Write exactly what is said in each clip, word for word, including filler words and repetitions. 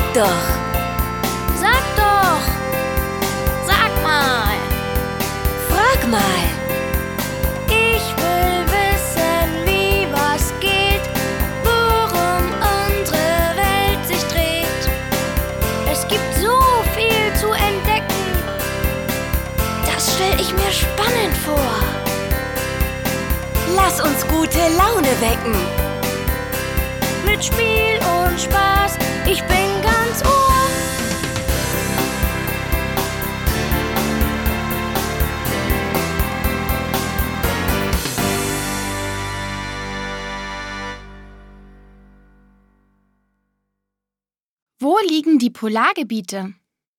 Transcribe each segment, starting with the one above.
Sag doch. Sag doch. Sag mal. Frag mal. Ich will wissen, wie was geht, worum unsere Welt sich dreht. Es gibt so viel zu entdecken. Das stell ich mir spannend vor. Lass uns gute Laune wecken. Mit Spiel und Spaß, ich bin ganz Ohr. Wo liegen die Polargebiete?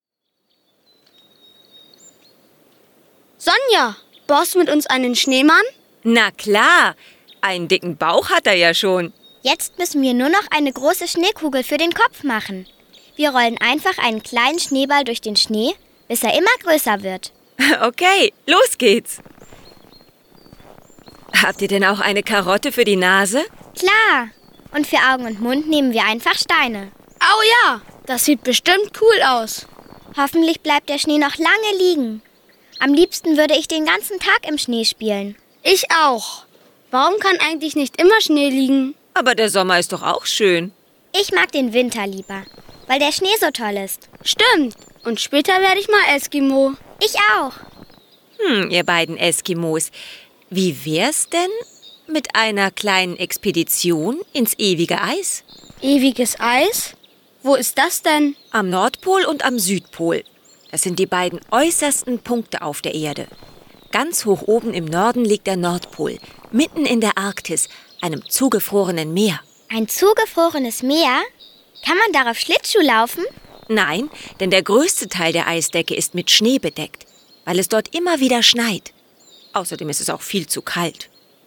Sonja, baust du mit uns einen Schneemann? Na klar, einen dicken Bauch hat er ja schon. Jetzt müssen wir nur noch eine große Schneekugel für den Kopf machen. Wir rollen einfach einen kleinen Schneeball durch den Schnee, bis er immer größer wird. Okay, los geht's. Habt ihr denn auch eine Karotte für die Nase? Klar. Und für Augen und Mund nehmen wir einfach Steine. Oh ja, das sieht bestimmt cool aus. Hoffentlich bleibt der Schnee noch lange liegen. Am liebsten würde ich den ganzen Tag im Schnee spielen. Ich auch. Warum kann eigentlich nicht immer Schnee liegen? Aber der Sommer ist doch auch schön. Ich mag den Winter lieber, weil der Schnee so toll ist. Stimmt. Und später werde ich mal Eskimo. Ich auch. Hm, ihr beiden Eskimos. Wie wär's denn mit einer kleinen Expedition ins ewige Eis? Ewiges Eis? Wo ist das denn? Am Nordpol und am Südpol. Das sind die beiden äußersten Punkte auf der Erde. Ganz hoch oben im Norden liegt der Nordpol, mitten in der Arktis, einem zugefrorenen Meer. Ein zugefrorenes Meer? Kann man darauf Schlittschuh laufen? Nein, denn der größte Teil der Eisdecke ist mit Schnee bedeckt, weil es dort immer wieder schneit. Außerdem ist es auch viel zu kalt.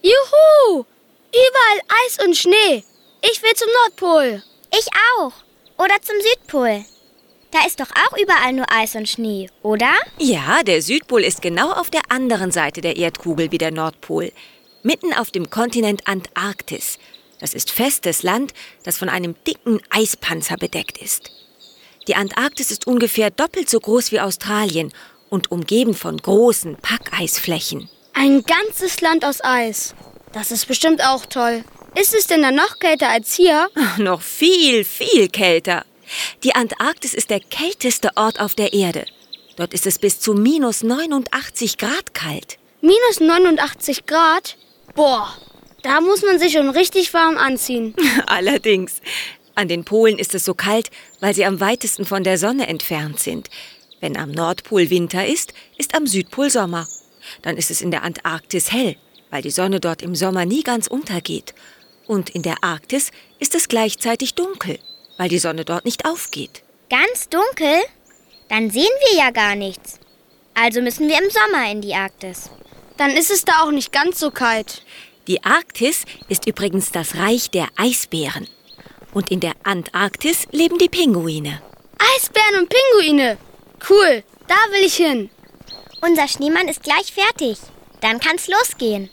Juhu! Überall Eis und Schnee. Ich will zum Nordpol. Ich auch. Oder zum Südpol. Da ist doch auch überall nur Eis und Schnee, oder? Ja, der Südpol ist genau auf der anderen Seite der Erdkugel wie der Nordpol. Mitten auf dem Kontinent Antarktis. Das ist festes Land, das von einem dicken Eispanzer bedeckt ist. Die Antarktis ist ungefähr doppelt so groß wie Australien und umgeben von großen Packeisflächen. Ein ganzes Land aus Eis. Das ist bestimmt auch toll. Ist es denn dann noch kälter als hier? Ach, noch viel, viel kälter. Die Antarktis ist der kälteste Ort auf der Erde. Dort ist es bis zu minus neunundachtzig Grad kalt. Minus neunundachtzig Grad? Boah, da muss man sich schon richtig warm anziehen. Allerdings. An den Polen ist es so kalt, weil sie am weitesten von der Sonne entfernt sind. Wenn am Nordpol Winter ist, ist am Südpol Sommer. Dann ist es in der Antarktis hell, weil die Sonne dort im Sommer nie ganz untergeht. Und in der Arktis ist es gleichzeitig dunkel, weil die Sonne dort nicht aufgeht. Ganz dunkel? Dann sehen wir ja gar nichts. Also müssen wir im Sommer in die Arktis. Dann ist es da auch nicht ganz so kalt. Die Arktis ist übrigens das Reich der Eisbären. Und in der Antarktis leben die Pinguine. Eisbären und Pinguine. Cool, da will ich hin. Unser Schneemann ist gleich fertig. Dann kann's losgehen.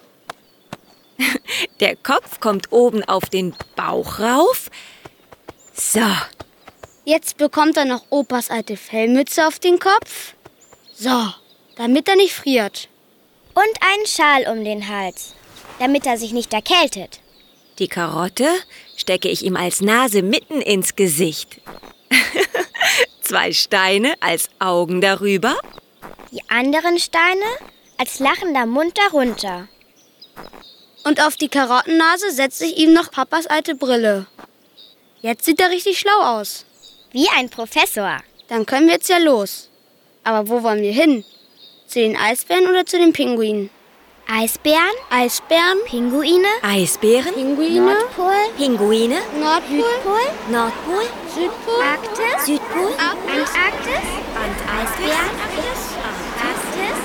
Der Kopf kommt oben auf den Bauch rauf. So. Jetzt bekommt er noch Opas alte Fellmütze auf den Kopf. So, damit er nicht friert. Und einen Schal um den Hals, damit er sich nicht erkältet. Die Karotte stecke ich ihm als Nase mitten ins Gesicht. Zwei Steine als Augen darüber. Die anderen Steine als lachender Mund darunter. Und auf die Karottennase setze ich ihm noch Papas alte Brille. Jetzt sieht er richtig schlau aus. Wie ein Professor. Dann können wir jetzt ja los. Aber wo wollen wir hin? Zu den Eisbären oder zu den Pinguinen? Eisbären, Eisbären, Pinguine, Eisbären, Pinguine, Nordpol, Pinguine, Nordpol, Südpol, Nordpol, Südpol, Arktis, Südpol, Antarktis, Antarktis, Antarktis, Arktis.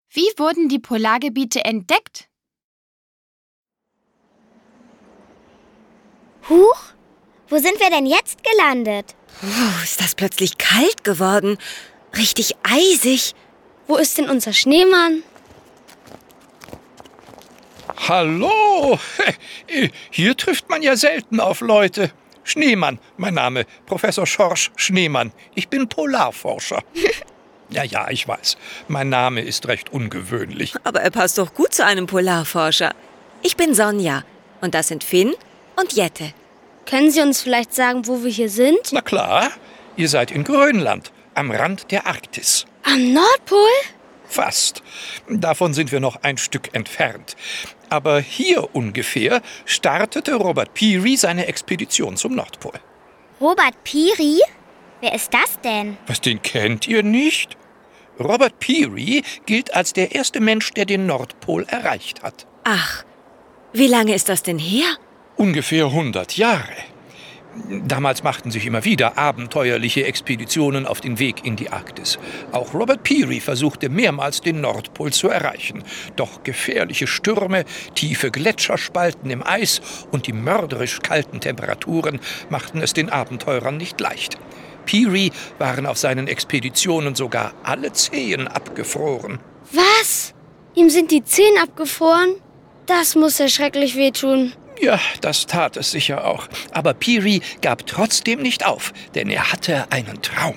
Wie wurden die Polargebiete entdeckt? Huch, wo sind wir denn jetzt gelandet? Puh, ist das plötzlich kalt geworden? Richtig eisig. Wo ist denn unser Schneemann? Hallo! Hier trifft man ja selten auf Leute. Schneemann, mein Name, Professor Schorsch Schneemann. Ich bin Polarforscher. Ja, ja, ich weiß. Mein Name ist recht ungewöhnlich. Aber er passt doch gut zu einem Polarforscher. Ich bin Sonja und das sind Finn und Jette. Können Sie uns vielleicht sagen, wo wir hier sind? Na klar, ihr seid in Grönland, am Rand der Arktis. Am Nordpol? Fast. Davon sind wir noch ein Stück entfernt. Aber hier ungefähr startete Robert Peary seine Expedition zum Nordpol. Robert Peary? Wer ist das denn? Was, den kennt ihr nicht? Robert Peary gilt als der erste Mensch, der den Nordpol erreicht hat. Ach, wie lange ist das denn her? Ungefähr hundert Jahre. Damals machten sich immer wieder abenteuerliche Expeditionen auf den Weg in die Arktis. Auch Robert Peary versuchte mehrmals, den Nordpol zu erreichen. Doch gefährliche Stürme, tiefe Gletscherspalten im Eis und die mörderisch kalten Temperaturen machten es den Abenteurern nicht leicht. Peary waren auf seinen Expeditionen sogar alle Zehen abgefroren. Was? Ihm sind die Zehen abgefroren? Das muss ja schrecklich wehtun. Ja, das tat es sicher auch. Aber Peary gab trotzdem nicht auf, denn er hatte einen Traum.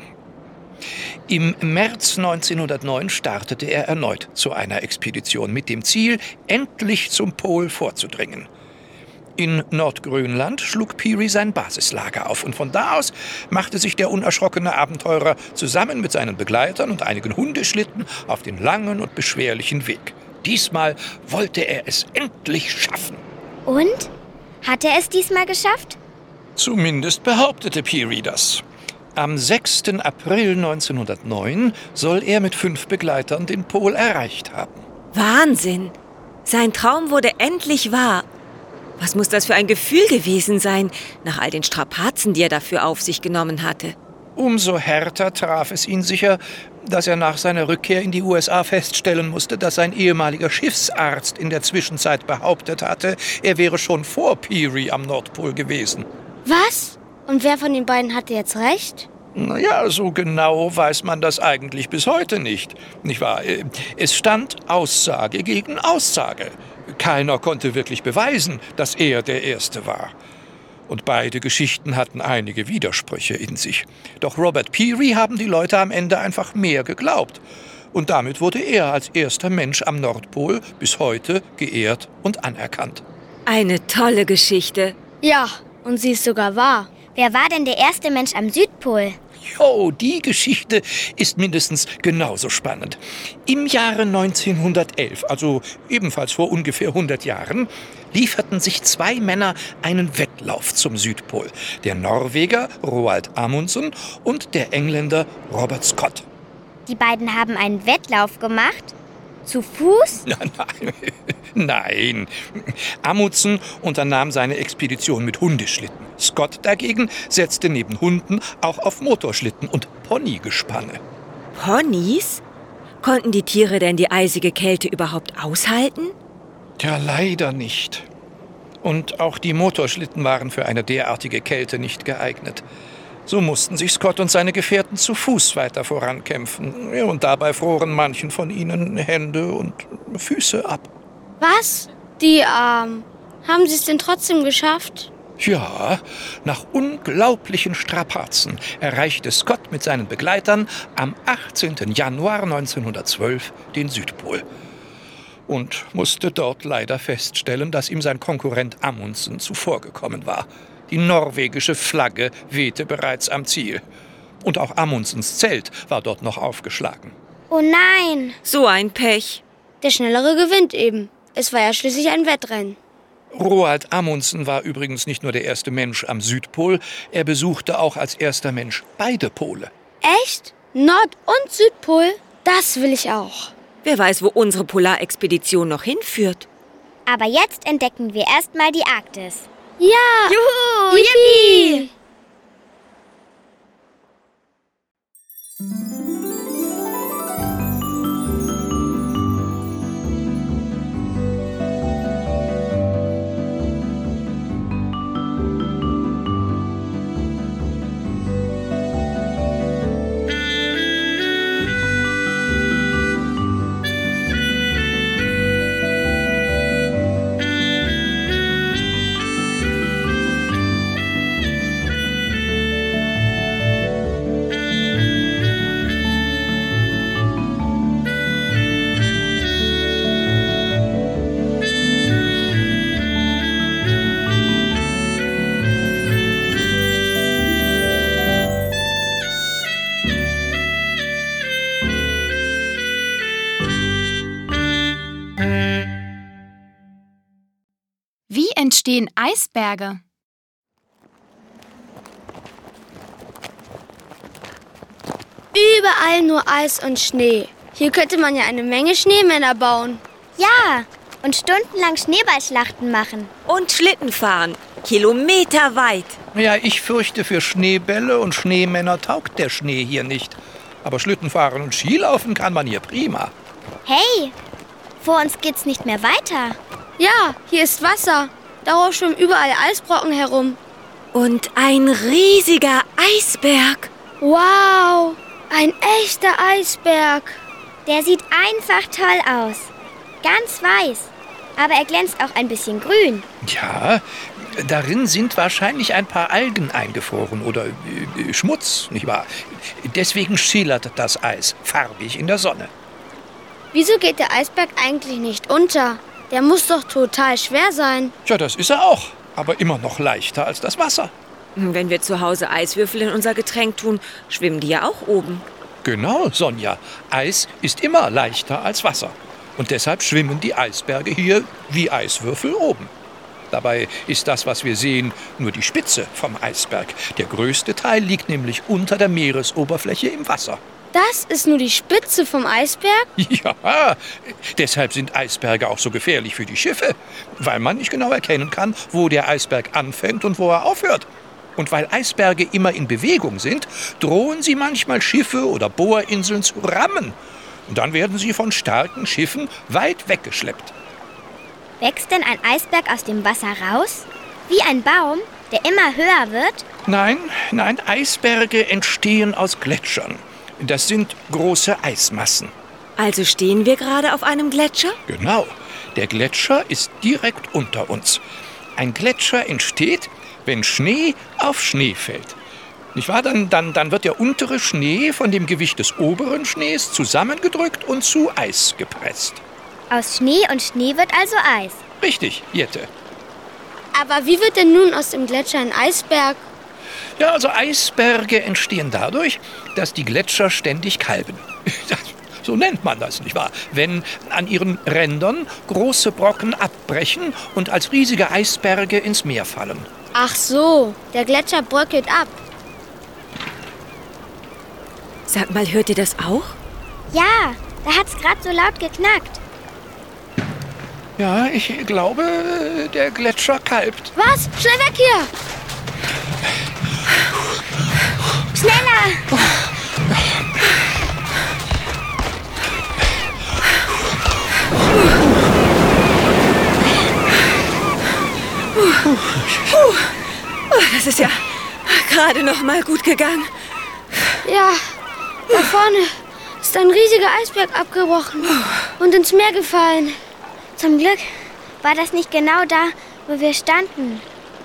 Im März neunzehnhundertneun startete er erneut zu einer Expedition mit dem Ziel, endlich zum Pol vorzudringen. In Nordgrönland schlug Peary sein Basislager auf und von da aus machte sich der unerschrockene Abenteurer zusammen mit seinen Begleitern und einigen Hundeschlitten auf den langen und beschwerlichen Weg. Diesmal wollte er es endlich schaffen. Und? Hat er es diesmal geschafft? Zumindest behauptete Peary das. Am sechsten April neunzehnhundertneun soll er mit fünf Begleitern den Pol erreicht haben. Wahnsinn! Sein Traum wurde endlich wahr. Was muss das für ein Gefühl gewesen sein, nach all den Strapazen, die er dafür auf sich genommen hatte? Umso härter traf es ihn sicher, dass er nach seiner Rückkehr in die U S A feststellen musste, dass sein ehemaliger Schiffsarzt in der Zwischenzeit behauptet hatte, er wäre schon vor Peary am Nordpol gewesen. Was? Und wer von den beiden hatte jetzt recht? Naja, so genau weiß man das eigentlich bis heute nicht. Nicht wahr? Es stand Aussage gegen Aussage. Keiner konnte wirklich beweisen, dass er der Erste war. Und beide Geschichten hatten einige Widersprüche in sich. Doch Robert Peary haben die Leute am Ende einfach mehr geglaubt. Und damit wurde er als erster Mensch am Nordpol bis heute geehrt und anerkannt. Eine tolle Geschichte. Ja, und sie ist sogar wahr. Wer war denn der erste Mensch am Südpol? Jo, die Geschichte ist mindestens genauso spannend. Im Jahre neunzehnhundertelf, also ebenfalls vor ungefähr hundert Jahren, lieferten sich zwei Männer einen Wettlauf zum Südpol. Der Norweger Roald Amundsen und der Engländer Robert Scott. Die beiden haben einen Wettlauf gemacht? Zu Fuß? Nein, nein. Amundsen unternahm seine Expedition mit Hundeschlitten. Scott dagegen setzte neben Hunden auch auf Motorschlitten und Ponygespanne. Ponys? Konnten die Tiere denn die eisige Kälte überhaupt aushalten? Tja, leider nicht. Und auch die Motorschlitten waren für eine derartige Kälte nicht geeignet. So mussten sich Scott und seine Gefährten zu Fuß weiter vorankämpfen. Und dabei froren manchen von ihnen Hände und Füße ab. Was? Die, ähm, haben sie es denn trotzdem geschafft? Ja, nach unglaublichen Strapazen erreichte Scott mit seinen Begleitern am achtzehnten Januar neunzehnhundertzwölf den Südpol. Und musste dort leider feststellen, dass ihm sein Konkurrent Amundsen zuvorgekommen war. Die norwegische Flagge wehte bereits am Ziel. Und auch Amundsens Zelt war dort noch aufgeschlagen. Oh nein! So ein Pech. Der Schnellere gewinnt eben. Es war ja schließlich ein Wettrennen. Roald Amundsen war übrigens nicht nur der erste Mensch am Südpol, er besuchte auch als erster Mensch beide Pole. Echt? Nord- und Südpol? Das will ich auch. Wer weiß, wo unsere Polarexpedition noch hinführt. Aber jetzt entdecken wir erstmal die Arktis. Ja! Juhu! Yippie! entstehen Eisberge? Überall nur Eis und Schnee. Hier könnte man ja eine Menge Schneemänner bauen. Ja, und stundenlang Schneeballschlachten machen. Und Schlitten fahren, kilometerweit. Ja, ich fürchte, für Schneebälle und Schneemänner taugt der Schnee hier nicht. Aber Schlittenfahren und Skilaufen kann man hier prima. Hey, vor uns geht's nicht mehr weiter. Ja, hier ist Wasser. Darauf schwimmen überall Eisbrocken herum. Und ein riesiger Eisberg. Wow, ein echter Eisberg. Der sieht einfach toll aus. Ganz weiß. Aber er glänzt auch ein bisschen grün. Ja, darin sind wahrscheinlich ein paar Algen eingefroren oder äh, Schmutz, nicht wahr? Deswegen schillert das Eis farbig in der Sonne. Wieso geht der Eisberg eigentlich nicht unter? Der muss doch total schwer sein. Ja, das ist er auch, aber immer noch leichter als das Wasser. Wenn wir zu Hause Eiswürfel in unser Getränk tun, schwimmen die ja auch oben. Genau, Sonja. Eis ist immer leichter als Wasser. Und deshalb schwimmen die Eisberge hier wie Eiswürfel oben. Dabei ist das, was wir sehen, nur die Spitze vom Eisberg. Der größte Teil liegt nämlich unter der Meeresoberfläche im Wasser. Das ist nur die Spitze vom Eisberg? Ja, deshalb sind Eisberge auch so gefährlich für die Schiffe, weil man nicht genau erkennen kann, wo der Eisberg anfängt und wo er aufhört. Und weil Eisberge immer in Bewegung sind, drohen sie manchmal Schiffe oder Bohrinseln zu rammen. Und dann werden sie von starken Schiffen weit weggeschleppt. Wächst denn ein Eisberg aus dem Wasser raus? Wie ein Baum, der immer höher wird? Nein, nein, Eisberge entstehen aus Gletschern. Das sind große Eismassen. Also stehen wir gerade auf einem Gletscher? Genau, der Gletscher ist direkt unter uns. Ein Gletscher entsteht, wenn Schnee auf Schnee fällt. Nicht wahr? Dann, dann, dann wird der untere Schnee von dem Gewicht des oberen Schnees zusammengedrückt und zu Eis gepresst. Aus Schnee und Schnee wird also Eis. Richtig, Jette. Aber wie wird denn nun aus dem Gletscher ein Eisberg? Ja, also Eisberge entstehen dadurch, dass die Gletscher ständig kalben. So nennt man das, nicht wahr? Wenn an ihren Rändern große Brocken abbrechen und als riesige Eisberge ins Meer fallen. Ach so, der Gletscher bröckelt ab. Sag mal, hört ihr das auch? Ja, da hat's gerade so laut geknackt. Ja, ich glaube, der Gletscher kalbt. Was? Schnell weg hier! Schneller! Das ist ja gerade noch mal gut gegangen. Ja, da vorne ist ein riesiger Eisberg abgebrochen und ins Meer gefallen. Zum Glück war das nicht genau da, wo wir standen.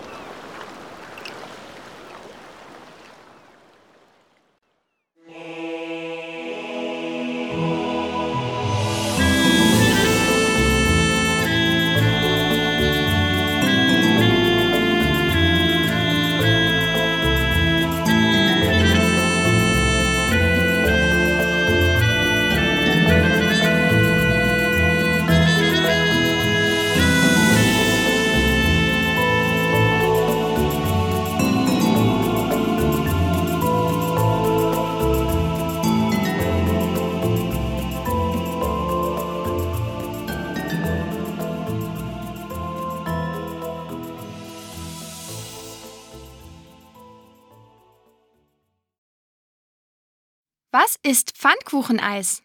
Was ist Pfannkucheneis?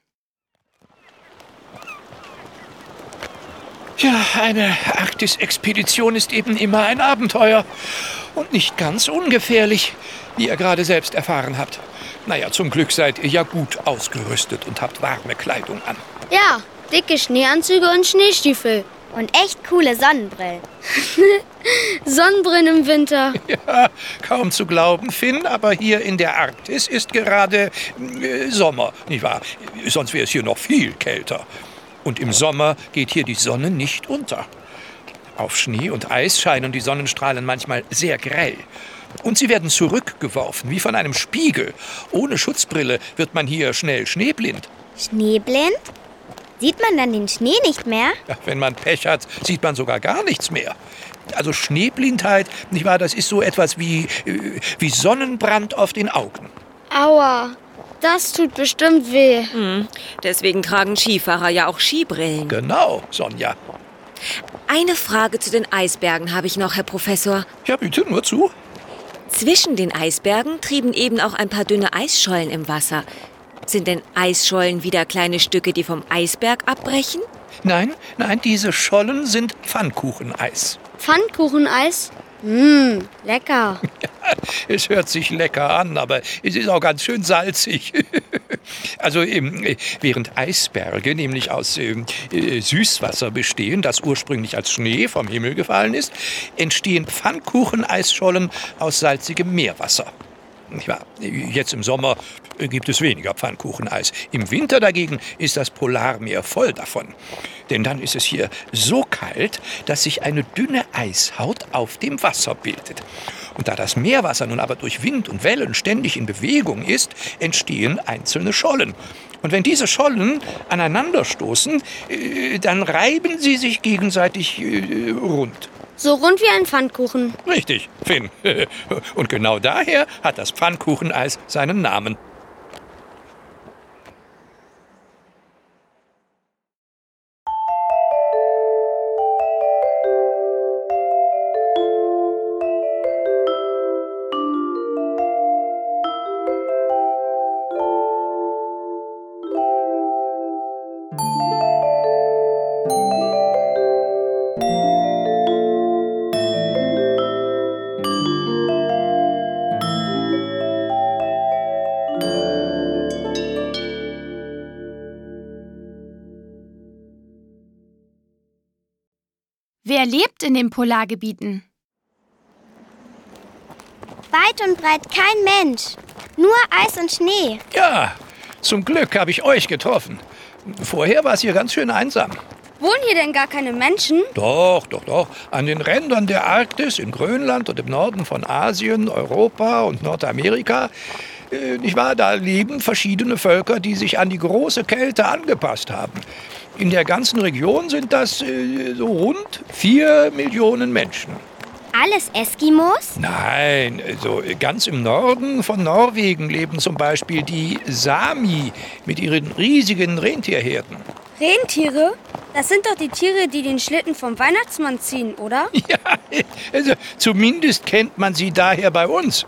Ja, eine Arktis-Expedition ist eben immer ein Abenteuer. Und nicht ganz ungefährlich, wie ihr gerade selbst erfahren habt. Naja, zum Glück seid ihr ja gut ausgerüstet und habt warme Kleidung an. Ja, dicke Schneeanzüge und Schneestiefel. Und echt coole Sonnenbrillen. Sonnenbrillen im Winter. Ja, kaum zu glauben, Finn, aber hier in der Arktis ist gerade äh, Sommer, nicht wahr? Sonst wäre es hier noch viel kälter. Und im Sommer geht hier die Sonne nicht unter. Auf Schnee und Eis scheinen die Sonnenstrahlen manchmal sehr grell. Und sie werden zurückgeworfen, wie von einem Spiegel. Ohne Schutzbrille wird man hier schnell schneeblind. Schneeblind? Sieht man dann den Schnee nicht mehr? Ja, wenn man Pech hat, sieht man sogar gar nichts mehr. Also Schneeblindheit, nicht wahr, das ist so etwas wie, äh, wie Sonnenbrand auf den Augen. Aua, das tut bestimmt weh. Hm. Deswegen tragen Skifahrer ja auch Skibrillen. Genau, Sonja. Eine Frage zu den Eisbergen habe ich noch, Herr Professor. Ja, bitte, nur zu. Zwischen den Eisbergen trieben eben auch ein paar dünne Eisschollen im Wasser. Sind denn Eisschollen wieder kleine Stücke, die vom Eisberg abbrechen? Nein, nein, diese Schollen sind Pfannkucheneis. Pfannkucheneis? Mmm, lecker. Ja, es hört sich lecker an, aber es ist auch ganz schön salzig. Also ähm, während Eisberge nämlich aus ähm, äh, Süßwasser bestehen, das ursprünglich als Schnee vom Himmel gefallen ist, entstehen Pfannkucheneisschollen aus salzigem Meerwasser. Nicht wahr? Jetzt im Sommer gibt es weniger Pfannkucheneis. Im Winter dagegen ist das Polarmeer voll davon. Denn dann ist es hier so kalt, dass sich eine dünne Eishaut auf dem Wasser bildet. Und da das Meerwasser nun aber durch Wind und Wellen ständig in Bewegung ist, entstehen einzelne Schollen. Und wenn diese Schollen aneinanderstoßen, dann reiben sie sich gegenseitig rund. So rund wie ein Pfannkuchen. Richtig, Finn. Und genau daher hat das Pfannkucheneis seinen Namen. Wer lebt in den Polargebieten? Weit und breit kein Mensch. Nur Eis und Schnee. Ja, zum Glück habe ich euch getroffen. Vorher war es hier ganz schön einsam. Wohnen hier denn gar keine Menschen? Doch, doch, doch. An den Rändern der Arktis, in Grönland und im Norden von Asien, Europa und Nordamerika, äh, nicht wahr, da leben verschiedene Völker, die sich an die große Kälte angepasst haben. In der ganzen Region sind das äh, so rund vier Millionen Menschen. Alles Eskimos? Nein, also ganz im Norden von Norwegen leben zum Beispiel die Sami mit ihren riesigen Rentierherden. Rentiere? Das sind doch die Tiere, die den Schlitten vom Weihnachtsmann ziehen, oder? Ja, also zumindest kennt man sie daher bei uns.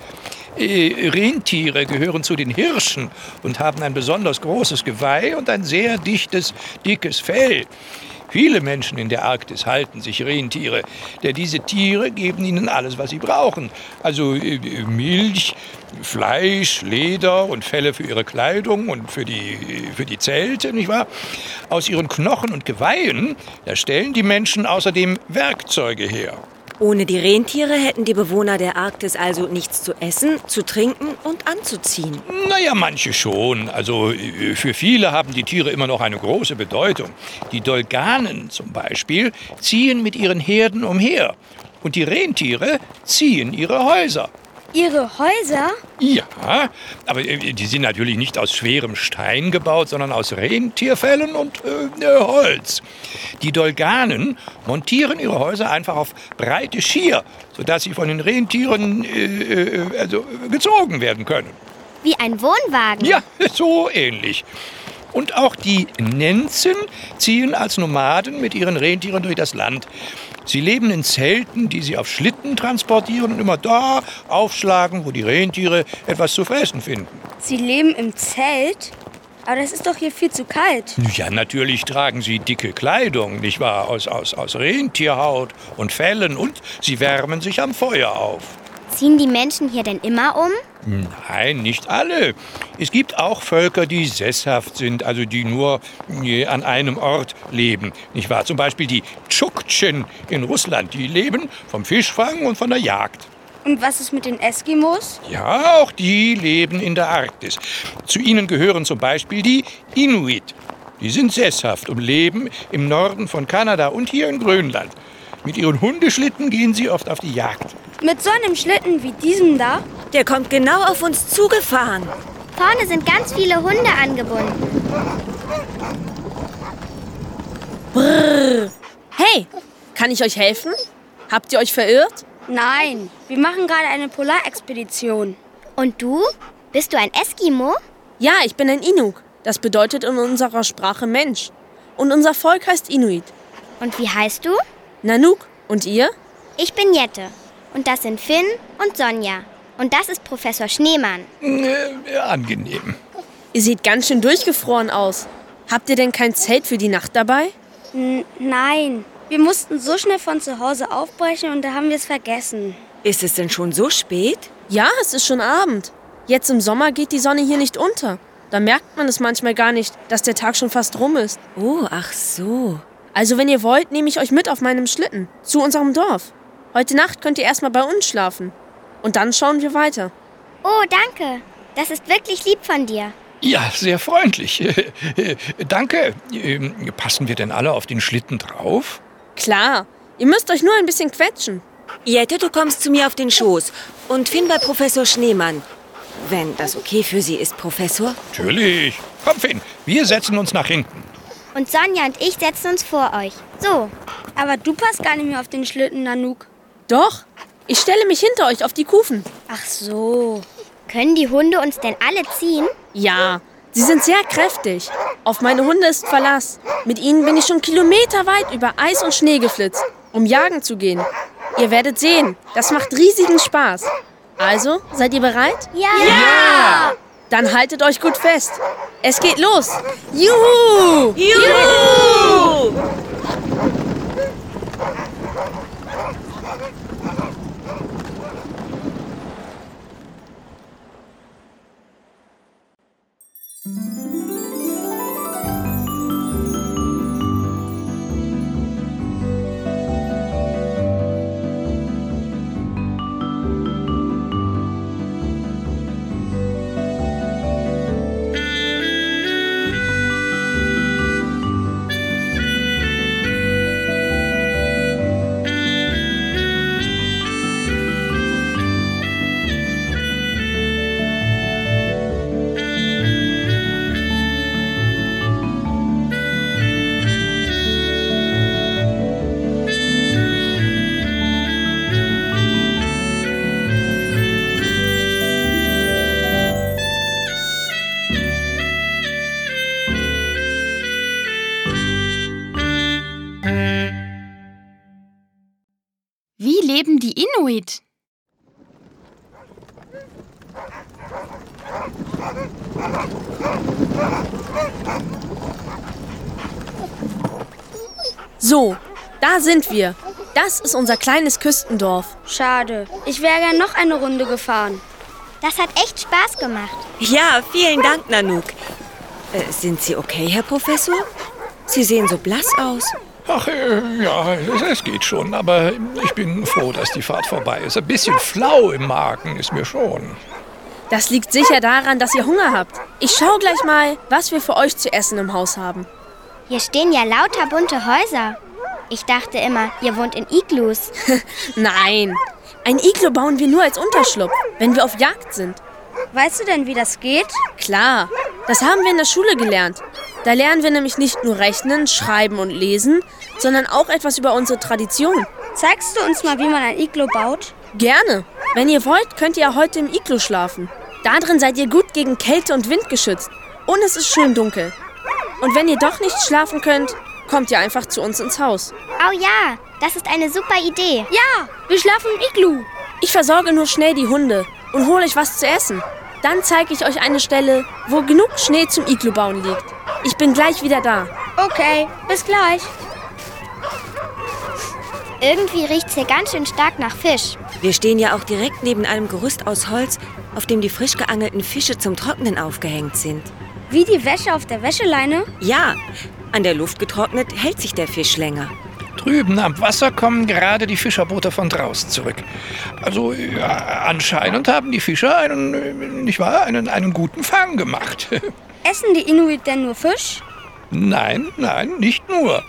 Äh, Rentiere gehören zu den Hirschen und haben ein besonders großes Geweih und ein sehr dichtes, dickes Fell. Viele Menschen in der Arktis halten sich Rentiere, denn diese Tiere geben ihnen alles, was sie brauchen. Also äh, Milch, Fleisch, Leder und Felle für ihre Kleidung und für die, für die Zelte, nicht wahr? Aus ihren Knochen und Geweihen, da stellen die Menschen außerdem Werkzeuge her. Ohne die Rentiere hätten die Bewohner der Arktis also nichts zu essen, zu trinken und anzuziehen. Naja, manche schon. Also für viele haben die Tiere immer noch eine große Bedeutung. Die Dolganen zum Beispiel ziehen mit ihren Herden umher. Und die Rentiere ziehen ihre Häuser. Ihre Häuser? Ja, aber die sind natürlich nicht aus schwerem Stein gebaut, sondern aus Rentierfellen und äh, Holz. Die Dolganen montieren ihre Häuser einfach auf breite Skier, sodass sie von den Rentieren äh, also, gezogen werden können. Wie ein Wohnwagen? Ja, so ähnlich. Und auch die Nenzen ziehen als Nomaden mit ihren Rentieren durch das Land. Sie leben in Zelten, die sie auf Schlitten transportieren und immer da aufschlagen, wo die Rentiere etwas zu fressen finden. Sie leben im Zelt? Aber das ist doch hier viel zu kalt. Ja, natürlich tragen sie dicke Kleidung, nicht wahr? Aus, aus, aus Rentierhaut und Fellen und sie wärmen sich am Feuer auf. Ziehen die Menschen hier denn immer um? Nein, nicht alle. Es gibt auch Völker, die sesshaft sind, also die nur an einem Ort leben. Nicht wahr? Zum Beispiel die Tschuktschen in Russland. Die leben vom Fischfang und von der Jagd. Und was ist mit den Eskimos? Ja, auch die leben in der Arktis. Zu ihnen gehören zum Beispiel die Inuit. Die sind sesshaft und leben im Norden von Kanada und hier in Grönland. Mit ihren Hundeschlitten gehen sie oft auf die Jagd. Mit so einem Schlitten wie diesem da? Der kommt genau auf uns zugefahren. Vorne sind ganz viele Hunde angebunden. Hey, kann ich euch helfen? Habt ihr euch verirrt? Nein, wir machen gerade eine Polarexpedition. Und du? Bist du ein Eskimo? Ja, ich bin ein Inuk. Das bedeutet in unserer Sprache Mensch. Und unser Volk heißt Inuit. Und wie heißt du? Nanook. Und ihr? Ich bin Jette. Und das sind Finn und Sonja. Und das ist Professor Schneemann. Äh, angenehm. Ihr seht ganz schön durchgefroren aus. Habt ihr denn kein Zelt für die Nacht dabei? N- nein, wir mussten so schnell von zu Hause aufbrechen und da haben wir es vergessen. Ist es denn schon so spät? Ja, es ist schon Abend. Jetzt im Sommer geht die Sonne hier nicht unter. Da merkt man es manchmal gar nicht, dass der Tag schon fast rum ist. Oh, ach so. Also wenn ihr wollt, nehme ich euch mit auf meinem Schlitten. Zu unserem Dorf. Heute Nacht könnt ihr erstmal bei uns schlafen. Und dann schauen wir weiter. Oh, danke. Das ist wirklich lieb von dir. Ja, sehr freundlich. Äh, danke. Ähm, passen wir denn alle auf den Schlitten drauf? Klar. Ihr müsst euch nur ein bisschen quetschen. Jette, du kommst zu mir auf den Schoß. Und Finn bei Professor Schneemann. Wenn das okay für Sie ist, Professor? Natürlich. Komm, Finn, wir setzen uns nach hinten. Und Sonja und ich setzen uns vor euch. So. Aber du passt gar nicht mehr auf den Schlitten, Nanook. Doch. Ich stelle mich hinter euch auf die Kufen. Ach so. Können die Hunde uns denn alle ziehen? Ja, sie sind sehr kräftig. Auf meine Hunde ist Verlass. Mit ihnen bin ich schon kilometerweit über Eis und Schnee geflitzt, um jagen zu gehen. Ihr werdet sehen, das macht riesigen Spaß. Also, seid ihr bereit? Ja! Ja! Dann haltet euch gut fest. Es geht los. Juhu! Juhu! Wie leben die Inuit? So, da sind wir. Das ist unser kleines Küstendorf. Schade. Ich wäre gern noch eine Runde gefahren. Das hat echt Spaß gemacht. Ja, vielen Dank, Nanook. Äh, sind Sie okay, Herr Professor? Sie sehen so blass aus. Ach, äh, ja, es, es geht schon, aber ich bin froh, dass die Fahrt vorbei ist. Ein bisschen flau im Magen ist mir schon. Das liegt sicher daran, dass ihr Hunger habt. Ich schau gleich mal, was wir für euch zu essen im Haus haben. Hier stehen ja lauter bunte Häuser. Ich dachte immer, ihr wohnt in Iglus. Nein, ein Iglu bauen wir nur als Unterschlupf, wenn wir auf Jagd sind. Weißt du denn, wie das geht? Klar, das haben wir in der Schule gelernt. Da lernen wir nämlich nicht nur Rechnen, Schreiben und Lesen, sondern auch etwas über unsere Tradition. Zeigst du uns mal, wie man ein Iglu baut? Gerne. Wenn ihr wollt, könnt ihr heute im Iglu schlafen. Da drin seid ihr gut gegen Kälte und Wind geschützt. Und es ist schön dunkel. Und wenn ihr doch nicht schlafen könnt, kommt ihr einfach zu uns ins Haus. Oh ja, das ist eine super Idee. Ja, wir schlafen im Iglu. Ich versorge nur schnell die Hunde und hole euch was zu essen. Dann zeige ich euch eine Stelle, wo genug Schnee zum Iglu bauen liegt. Ich bin gleich wieder da. Okay, bis gleich. Irgendwie riecht's hier ganz schön stark nach Fisch. Wir stehen ja auch direkt neben einem Gerüst aus Holz, auf dem die frisch geangelten Fische zum Trocknen aufgehängt sind. Wie die Wäsche auf der Wäscheleine? Ja, an der Luft getrocknet hält sich der Fisch länger. Drüben am Wasser kommen gerade die Fischerboote von draußen zurück. Also ja, anscheinend haben die Fischer einen, äh, nicht wahr, einen, einen guten Fang gemacht. Essen die Inuit denn nur Fisch? Nein, nein, nicht nur.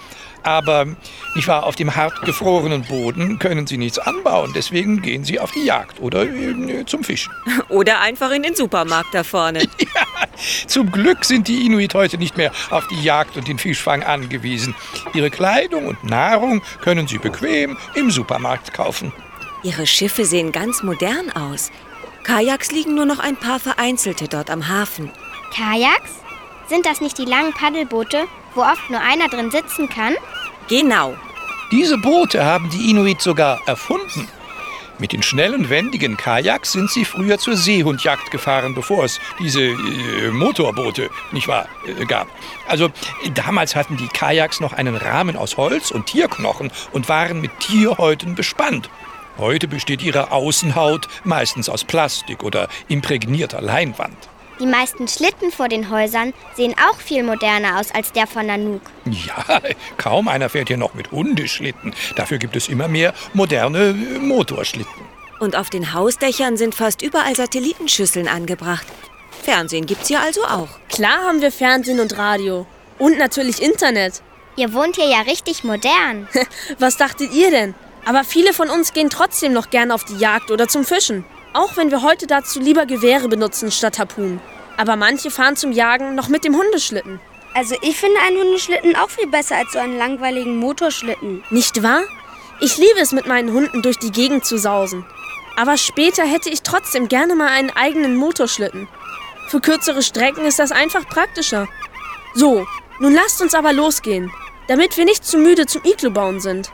Aber nicht wahr, auf dem hart gefrorenen Boden können sie nichts anbauen. Deswegen gehen sie auf die Jagd oder äh, zum Fischen. Oder einfach in den Supermarkt da vorne. Ja, zum Glück sind die Inuit heute nicht mehr auf die Jagd und den Fischfang angewiesen. Ihre Kleidung und Nahrung können sie bequem im Supermarkt kaufen. Ihre Schiffe sehen ganz modern aus. Kajaks liegen nur noch ein paar vereinzelte dort am Hafen. Kajaks? Sind das nicht die langen Paddelboote, wo oft nur einer drin sitzen kann? Genau. Diese Boote haben die Inuit sogar erfunden. Mit den schnellen, wendigen Kajaks sind sie früher zur Seehundjagd gefahren, bevor es diese äh, Motorboote, nicht wahr, äh, gab. Also damals hatten die Kajaks noch einen Rahmen aus Holz und Tierknochen und waren mit Tierhäuten bespannt. Heute besteht ihre Außenhaut meistens aus Plastik oder imprägnierter Leinwand. Die meisten Schlitten vor den Häusern sehen auch viel moderner aus als der von Nanook. Ja, kaum einer fährt hier noch mit Hundeschlitten. Dafür gibt es immer mehr moderne Motorschlitten. Und auf den Hausdächern sind fast überall Satellitenschüsseln angebracht. Fernsehen gibt's hier also auch. Klar haben wir Fernsehen und Radio. Und natürlich Internet. Ihr wohnt hier ja richtig modern. Was dachtet ihr denn? Aber viele von uns gehen trotzdem noch gern auf die Jagd oder zum Fischen. Auch wenn wir heute dazu lieber Gewehre benutzen statt Harpunen. Aber manche fahren zum Jagen noch mit dem Hundeschlitten. Also ich finde einen Hundeschlitten auch viel besser als so einen langweiligen Motorschlitten. Nicht wahr? Ich liebe es, mit meinen Hunden durch die Gegend zu sausen. Aber später hätte ich trotzdem gerne mal einen eigenen Motorschlitten. Für kürzere Strecken ist das einfach praktischer. So, nun lasst uns aber losgehen, damit wir nicht zu müde zum Iglu bauen sind.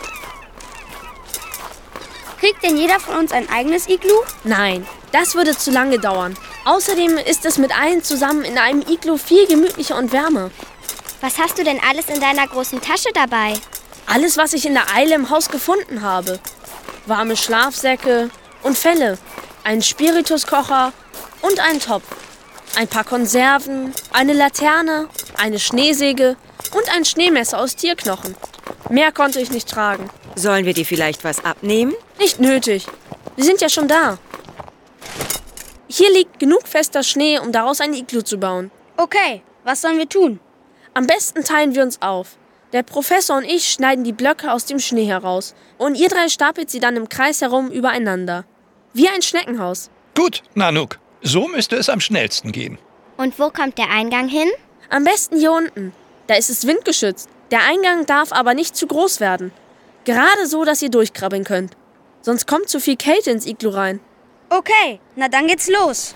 Kriegt denn jeder von uns ein eigenes Iglu? Nein, das würde zu lange dauern. Außerdem ist es mit allen zusammen in einem Iglu viel gemütlicher und wärmer. Was hast du denn alles in deiner großen Tasche dabei? Alles, was ich in der Eile im Haus gefunden habe. Warme Schlafsäcke und Felle, einen Spirituskocher und einen Topf. Ein paar Konserven, eine Laterne, eine Schneesäge und ein Schneemesser aus Tierknochen. Mehr konnte ich nicht tragen. Sollen wir dir vielleicht was abnehmen? Nicht nötig. Wir sind ja schon da. Hier liegt genug fester Schnee, um daraus ein Iglu zu bauen. Okay, was sollen wir tun? Am besten teilen wir uns auf. Der Professor und ich schneiden die Blöcke aus dem Schnee heraus. Und ihr drei stapelt sie dann im Kreis herum übereinander. Wie ein Schneckenhaus. Gut, Nanook. So müsste es am schnellsten gehen. Und wo kommt der Eingang hin? Am besten hier unten. Da ist es windgeschützt. Der Eingang darf aber nicht zu groß werden. Gerade so, dass ihr durchkrabbeln könnt. Sonst kommt zu viel Kälte ins Iglu rein. Okay, na dann geht's los.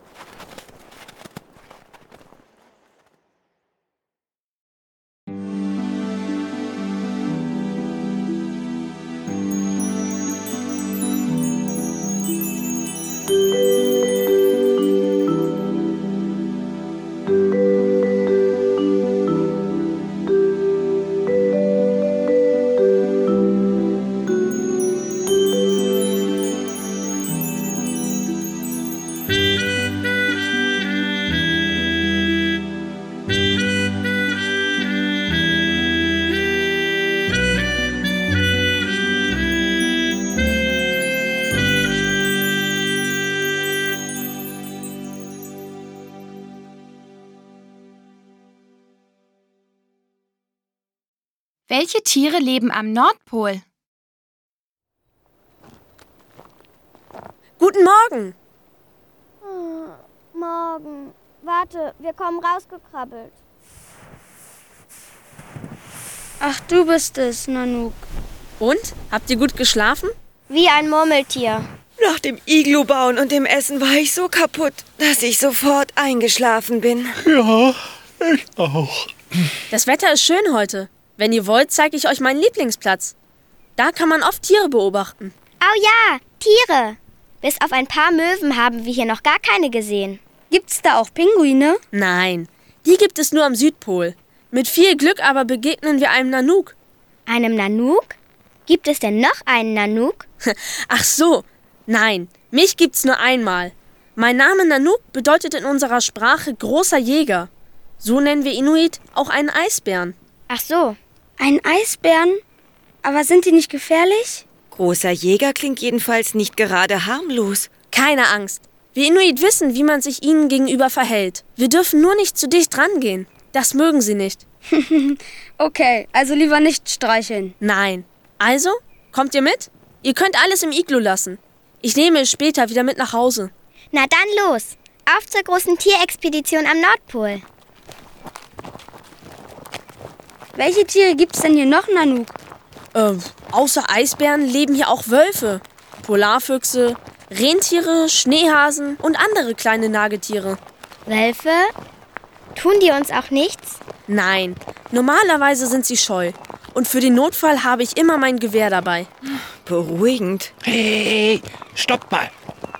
Welche Tiere leben am Nordpol? Guten Morgen. Hm, morgen. Warte, wir kommen rausgekrabbelt. Ach, du bist es, Nanook. Und? Habt ihr gut geschlafen? Wie ein Murmeltier. Nach dem Iglu bauen und dem Essen war ich so kaputt, dass ich sofort eingeschlafen bin. Ja, ich auch. Das Wetter ist schön heute. Wenn ihr wollt, zeige ich euch meinen Lieblingsplatz. Da kann man oft Tiere beobachten. Oh ja, Tiere. Bis auf ein paar Möwen haben wir hier noch gar keine gesehen. Gibt's da auch Pinguine? Nein, die gibt es nur am Südpol. Mit viel Glück aber begegnen wir einem Nanook. Einem Nanook? Gibt es denn noch einen Nanook? Ach so, nein, mich gibt's nur einmal. Mein Name Nanook bedeutet in unserer Sprache großer Jäger. So nennen wir Inuit auch einen Eisbären. Ach so. Einen Eisbären? Aber sind die nicht gefährlich? Großer Jäger klingt jedenfalls nicht gerade harmlos. Keine Angst. Wir Inuit wissen, wie man sich ihnen gegenüber verhält. Wir dürfen nur nicht zu dicht rangehen. Das mögen sie nicht. Okay, also lieber nicht streicheln. Nein. Also, kommt ihr mit? Ihr könnt alles im Iglu lassen. Ich nehme es später wieder mit nach Hause. Na dann los. Auf zur großen Tierexpedition am Nordpol. Welche Tiere gibt's denn hier noch, Nanook? Äh, außer Eisbären leben hier auch Wölfe, Polarfüchse, Rentiere, Schneehasen und andere kleine Nagetiere. Wölfe? Tun die uns auch nichts? Nein, normalerweise sind sie scheu. Und für den Notfall habe ich immer mein Gewehr dabei. Beruhigend. Hey, stopp mal.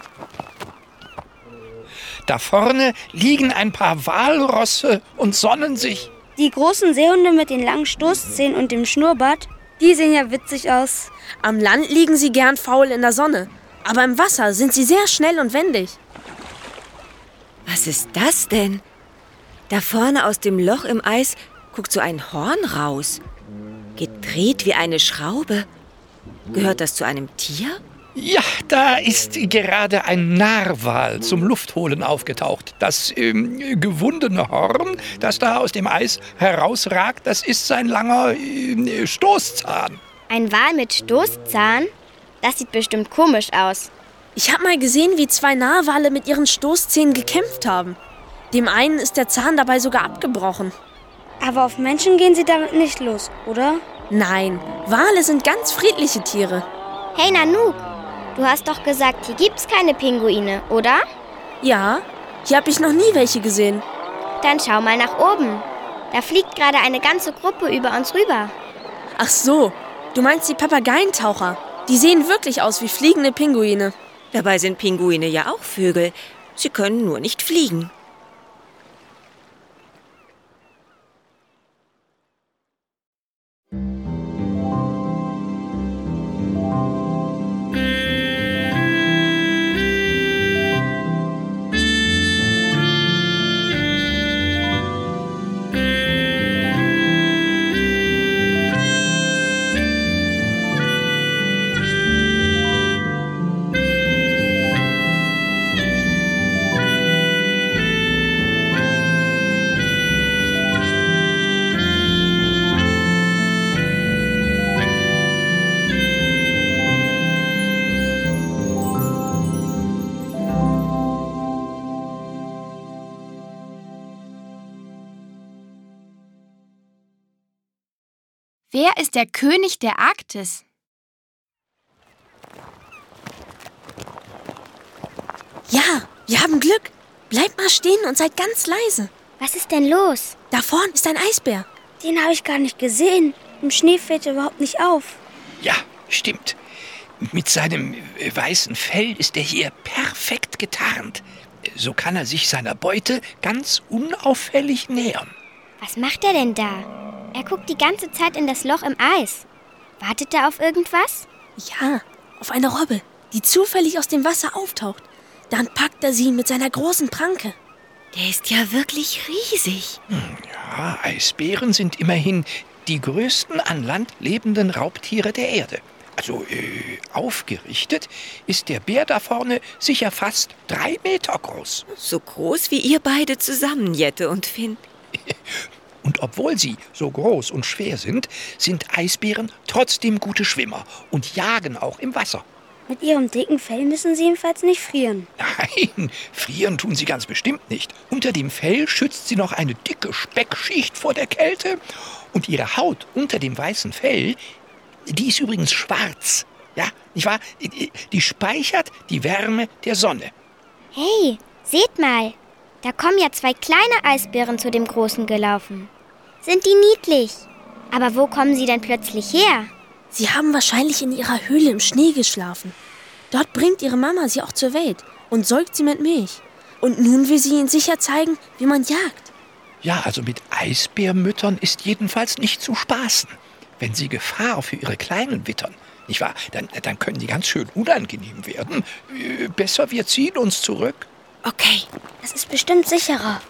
Da vorne liegen ein paar Walrosse und sonnen sich. Die großen Seehunde mit den langen Stoßzähnen und dem Schnurrbart, die sehen ja witzig aus. Am Land liegen sie gern faul in der Sonne. Aber im Wasser sind sie sehr schnell und wendig. Was ist das denn? Da vorne aus dem Loch im Eis guckt so ein Horn raus. Gedreht wie eine Schraube. Gehört das zu einem Tier? Ja, da ist gerade ein Narwal zum Luftholen aufgetaucht. Das ähm, gewundene Horn, das da aus dem Eis herausragt, das ist sein langer äh, Stoßzahn. Ein Wal mit Stoßzahn? Das sieht bestimmt komisch aus. Ich habe mal gesehen, wie zwei Narwale mit ihren Stoßzähnen gekämpft haben. Dem einen ist der Zahn dabei sogar abgebrochen. Aber auf Menschen gehen sie damit nicht los, oder? Nein, Wale sind ganz friedliche Tiere. Hey Nanook, du hast doch gesagt, hier gibt's keine Pinguine, oder? Ja, hier habe ich noch nie welche gesehen. Dann schau mal nach oben. Da fliegt gerade eine ganze Gruppe über uns rüber. Ach so, du meinst die Papageientaucher. Die sehen wirklich aus wie fliegende Pinguine. Dabei sind Pinguine ja auch Vögel. Sie können nur nicht fliegen. Wer ist der König der Arktis? Ja, wir haben Glück. Bleibt mal stehen und seid ganz leise. Was ist denn los? Da vorn ist ein Eisbär. Den habe ich gar nicht gesehen. Im Schnee fällt er überhaupt nicht auf. Ja, stimmt. Mit seinem äh, weißen Fell ist er hier perfekt getarnt. So kann er sich seiner Beute ganz unauffällig nähern. Was macht er denn da? Er guckt die ganze Zeit in das Loch im Eis. Wartet er auf irgendwas? Ja, auf eine Robbe, die zufällig aus dem Wasser auftaucht. Dann packt er sie mit seiner großen Pranke. Der ist ja wirklich riesig. Ja, Eisbären sind immerhin die größten an Land lebenden Raubtiere der Erde. Also äh, aufgerichtet ist der Bär da vorne sicher fast drei Meter groß. So groß wie ihr beide zusammen, Jette und Finn. Und obwohl sie so groß und schwer sind, sind Eisbären trotzdem gute Schwimmer und jagen auch im Wasser. Mit ihrem dicken Fell müssen sie jedenfalls nicht frieren. Nein, frieren tun sie ganz bestimmt nicht. Unter dem Fell schützt sie noch eine dicke Speckschicht vor der Kälte. Und ihre Haut unter dem weißen Fell, die ist übrigens schwarz. Ja, nicht wahr? Die speichert die Wärme der Sonne. Hey, seht mal. Da kommen ja zwei kleine Eisbären zu dem Großen gelaufen. Sind die niedlich? Aber wo kommen sie denn plötzlich her? Sie haben wahrscheinlich in ihrer Höhle im Schnee geschlafen. Dort bringt ihre Mama sie auch zur Welt und säugt sie mit Milch. Und nun will sie ihnen sicher zeigen, wie man jagt. Ja, also mit Eisbärmüttern ist jedenfalls nicht zu spaßen. Wenn sie Gefahr für ihre Kleinen wittern, nicht wahr? Dann, dann können die ganz schön unangenehm werden. Besser, wir ziehen uns zurück. Okay. Das ist bestimmt sicherer.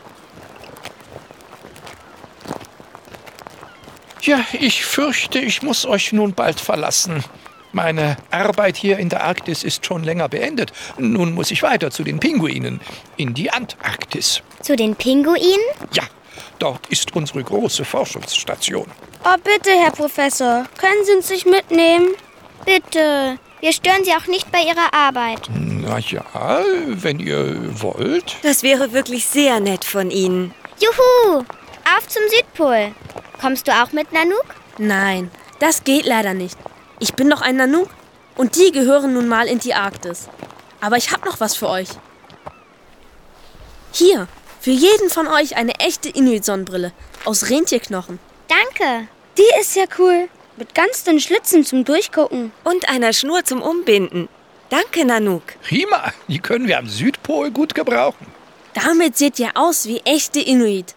Ja, ich fürchte, ich muss euch nun bald verlassen. Meine Arbeit hier in der Arktis ist schon länger beendet. Nun muss ich weiter zu den Pinguinen, in die Antarktis. Zu den Pinguinen? Ja, Dort ist unsere große Forschungsstation. Oh, bitte, Herr Professor. Können Sie uns nicht mitnehmen? Bitte. Wir stören Sie auch nicht bei Ihrer Arbeit. Na ja, wenn ihr wollt. Das wäre wirklich sehr nett von Ihnen. Juhu! Auf zum Südpol. Kommst du auch mit, Nanook? Nein, das geht leider nicht. Ich bin doch ein Nanook und die gehören nun mal in die Arktis. Aber ich hab noch was für euch. Hier, für jeden von euch eine echte Inuit-Sonnenbrille aus Rentierknochen. Danke. Die ist ja cool. Mit ganz dünnen Schlitzen zum Durchgucken. Und einer Schnur zum Umbinden. Danke, Nanook. Prima, die können wir am Südpol gut gebrauchen. Damit seht ihr aus wie echte Inuit.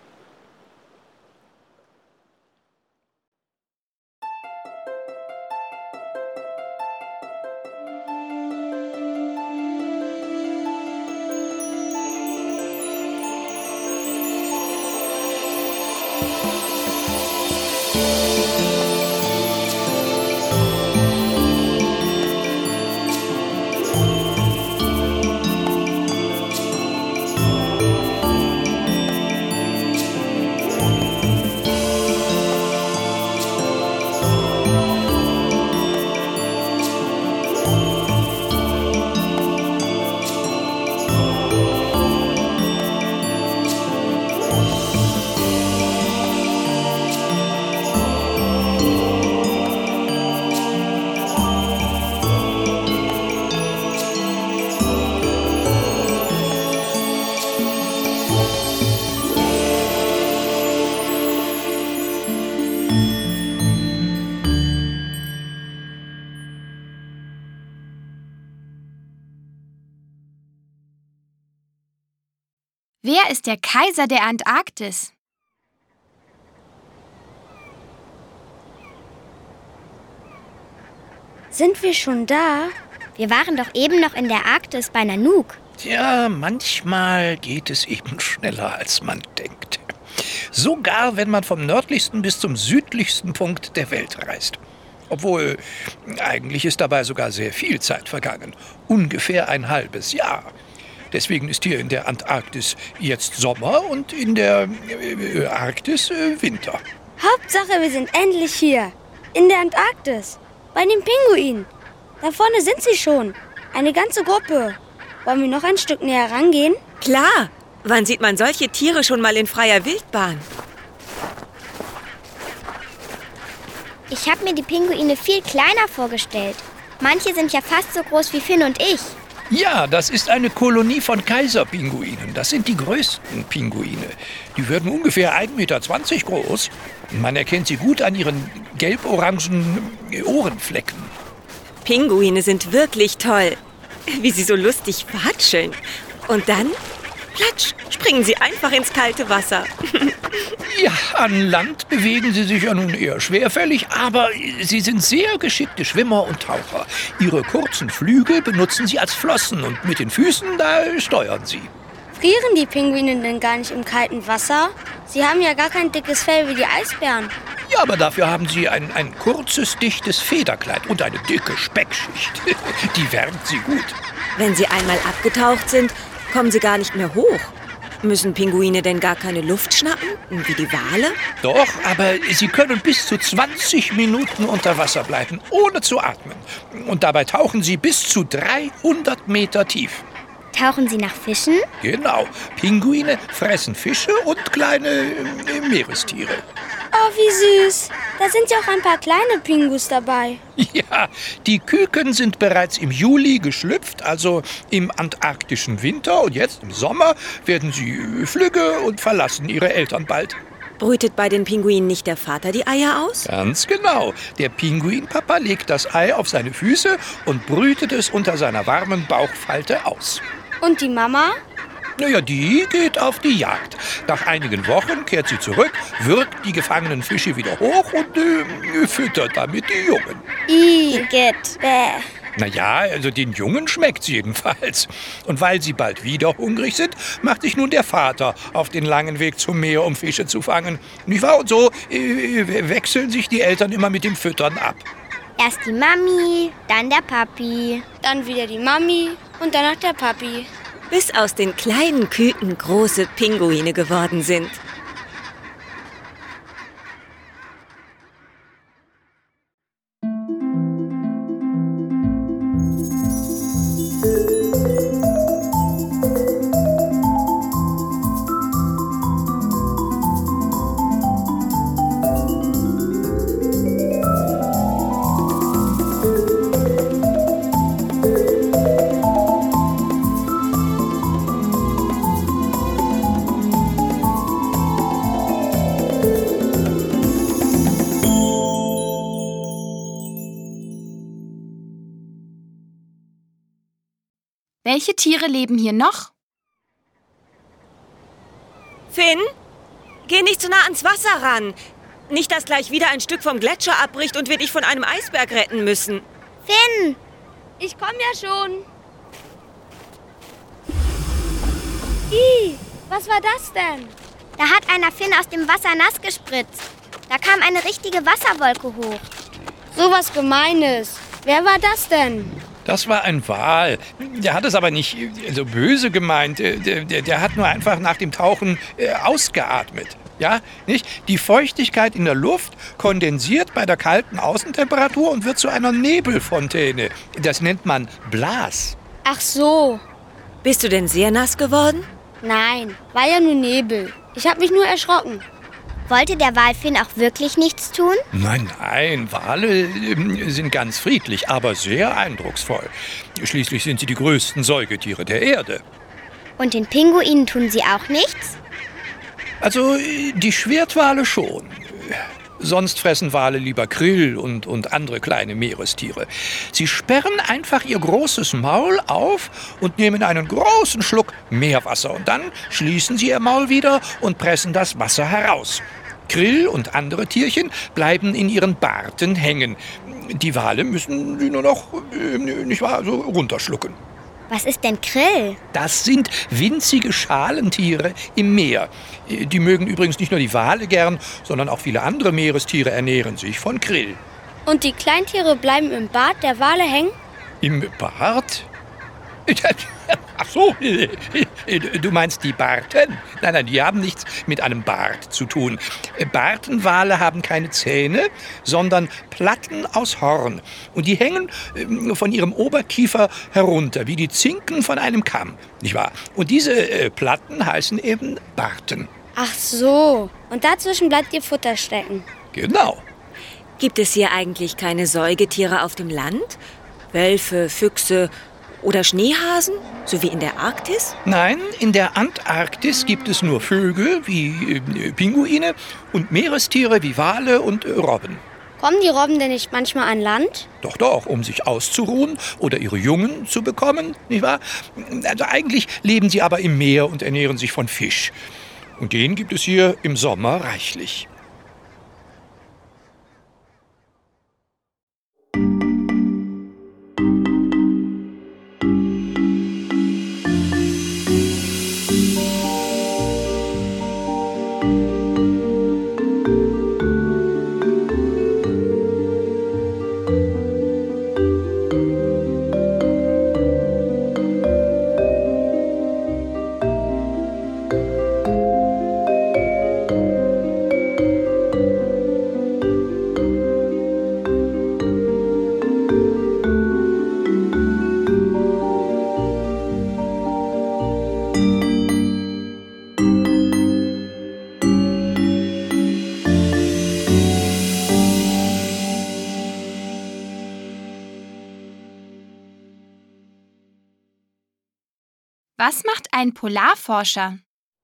Wer ist der Kaiser der Antarktis? Sind wir schon da? Wir waren doch eben noch in der Arktis bei Nanook. Tja, manchmal geht es eben schneller, als man denkt. Sogar wenn man vom nördlichsten bis zum südlichsten Punkt der Welt reist. Obwohl, eigentlich ist dabei sogar sehr viel Zeit vergangen. Ungefähr ein halbes Jahr. Deswegen ist hier in der Antarktis jetzt Sommer und in der äh, Arktis äh, Winter. Hauptsache, wir sind endlich hier. In der Antarktis. Bei den Pinguinen. Da vorne sind sie schon. Eine ganze Gruppe. Wollen wir noch ein Stück näher rangehen? Klar. Wann sieht man solche Tiere schon mal in freier Wildbahn? Ich habe mir die Pinguine viel kleiner vorgestellt. Manche sind ja fast so groß wie Finn und ich. Ja, das ist eine Kolonie von Kaiserpinguinen. Das sind die größten Pinguine. Die werden ungefähr ein Meter zwanzig groß. Man erkennt sie gut an ihren gelb-orangen Ohrenflecken. Pinguine sind wirklich toll. Wie sie so lustig watscheln. Und dann, platsch, springen sie einfach ins kalte Wasser. Ja, an Land bewegen sie sich ja nun eher schwerfällig, aber sie sind sehr geschickte Schwimmer und Taucher. Ihre kurzen Flügel benutzen sie als Flossen und mit den Füßen, da steuern sie. Frieren die Pinguine denn gar nicht im kalten Wasser? Sie haben ja gar kein dickes Fell wie die Eisbären. Ja, aber dafür haben sie ein, ein kurzes, dichtes Federkleid und eine dicke Speckschicht. Die wärmt sie gut. Wenn sie einmal abgetaucht sind, kommen sie gar nicht mehr hoch. Müssen Pinguine denn gar keine Luft schnappen, wie die Wale? Doch, aber sie können bis zu zwanzig Minuten unter Wasser bleiben, ohne zu atmen. Und dabei tauchen sie bis zu dreihundert Meter tief. Tauchen sie nach Fischen? Genau. Pinguine fressen Fische und kleine äh, Meerestiere. Oh, wie süß. Da sind ja auch ein paar kleine Pingus dabei. Ja, die Küken sind bereits im Juli geschlüpft, also im antarktischen Winter. Und jetzt im Sommer werden sie flügge und verlassen ihre Eltern bald. Brütet bei den Pinguinen nicht der Vater die Eier aus? Ganz genau. Der Pinguinpapa legt das Ei auf seine Füße und brütet es unter seiner warmen Bauchfalte aus. Und die Mama? Naja, die geht auf die Jagd. Nach einigen Wochen kehrt sie zurück, wirkt die gefangenen Fische wieder hoch und äh, füttert damit die Jungen. Igitt, bäh. Naja, also den Jungen schmeckt's jedenfalls. Und weil sie bald wieder hungrig sind, macht sich nun der Vater auf den langen Weg zum Meer, um Fische zu fangen. Nicht wahr? Und so äh, wechseln sich die Eltern immer mit dem Füttern ab. Erst die Mami, dann der Papi. Dann wieder die Mami und danach der Papi. Bis aus den kleinen Küken große Pinguine geworden sind. Welche Tiere leben hier noch? Finn, geh nicht zu nah ans Wasser ran. Nicht, dass gleich wieder ein Stück vom Gletscher abbricht und wir dich von einem Eisberg retten müssen. Finn! Ich komme ja schon. Ih, was war das denn? Da hat einer Finn aus dem Wasser nass gespritzt. Da kam eine richtige Wasserwolke hoch. So was Gemeines. Wer war das denn? Das war ein Wal. Der hat es aber nicht so böse gemeint. Der, der, der hat nur einfach nach dem Tauchen äh, ausgeatmet. Ja, nicht? Die Feuchtigkeit in der Luft kondensiert bei der kalten Außentemperatur und wird zu einer Nebelfontäne. Das nennt man Blas. Ach so. Bist du denn sehr nass geworden? Nein, war ja nur Nebel. Ich habe mich nur erschrocken. Wollte der Wal Finn auch wirklich nichts tun? Nein, nein, Wale äh, sind ganz friedlich, aber sehr eindrucksvoll. Schließlich sind sie die größten Säugetiere der Erde. Und den Pinguinen tun sie auch nichts? Also die Schwertwale schon. Sonst fressen Wale lieber Krill und, und andere kleine Meerestiere. Sie sperren einfach ihr großes Maul auf und nehmen einen großen Schluck Meerwasser. Und dann schließen sie ihr Maul wieder und pressen das Wasser heraus. Krill und andere Tierchen bleiben in ihren Barten hängen. Die Wale müssen sie nur noch, äh, nicht wahr, so runterschlucken. Was ist denn Krill? Das sind winzige Schalentiere im Meer. Die mögen übrigens nicht nur die Wale gern, sondern auch viele andere Meerestiere ernähren sich von Krill. Und die Kleintiere bleiben im Bart der Wale hängen? Im Bart? Ach so, du meinst die Barten? Nein, nein, die haben nichts mit einem Bart zu tun. Bartenwale haben keine Zähne, sondern Platten aus Horn. Und die hängen von ihrem Oberkiefer herunter, wie die Zinken von einem Kamm, nicht wahr? Und diese Platten heißen eben Barten. Ach so, und dazwischen bleibt ihr Futter stecken. Genau. Gibt es hier eigentlich keine Säugetiere auf dem Land? Wölfe, Füchse oder Schneehasen, so wie in der Arktis? Nein, in der Antarktis gibt es nur Vögel wie äh, Pinguine und Meerestiere wie Wale und äh, Robben. Kommen die Robben denn nicht manchmal an Land? Doch, doch, um sich auszuruhen oder ihre Jungen zu bekommen, nicht wahr? Also eigentlich leben sie aber im Meer und ernähren sich von Fisch. Und den gibt es hier im Sommer reichlich. Was macht ein Polarforscher?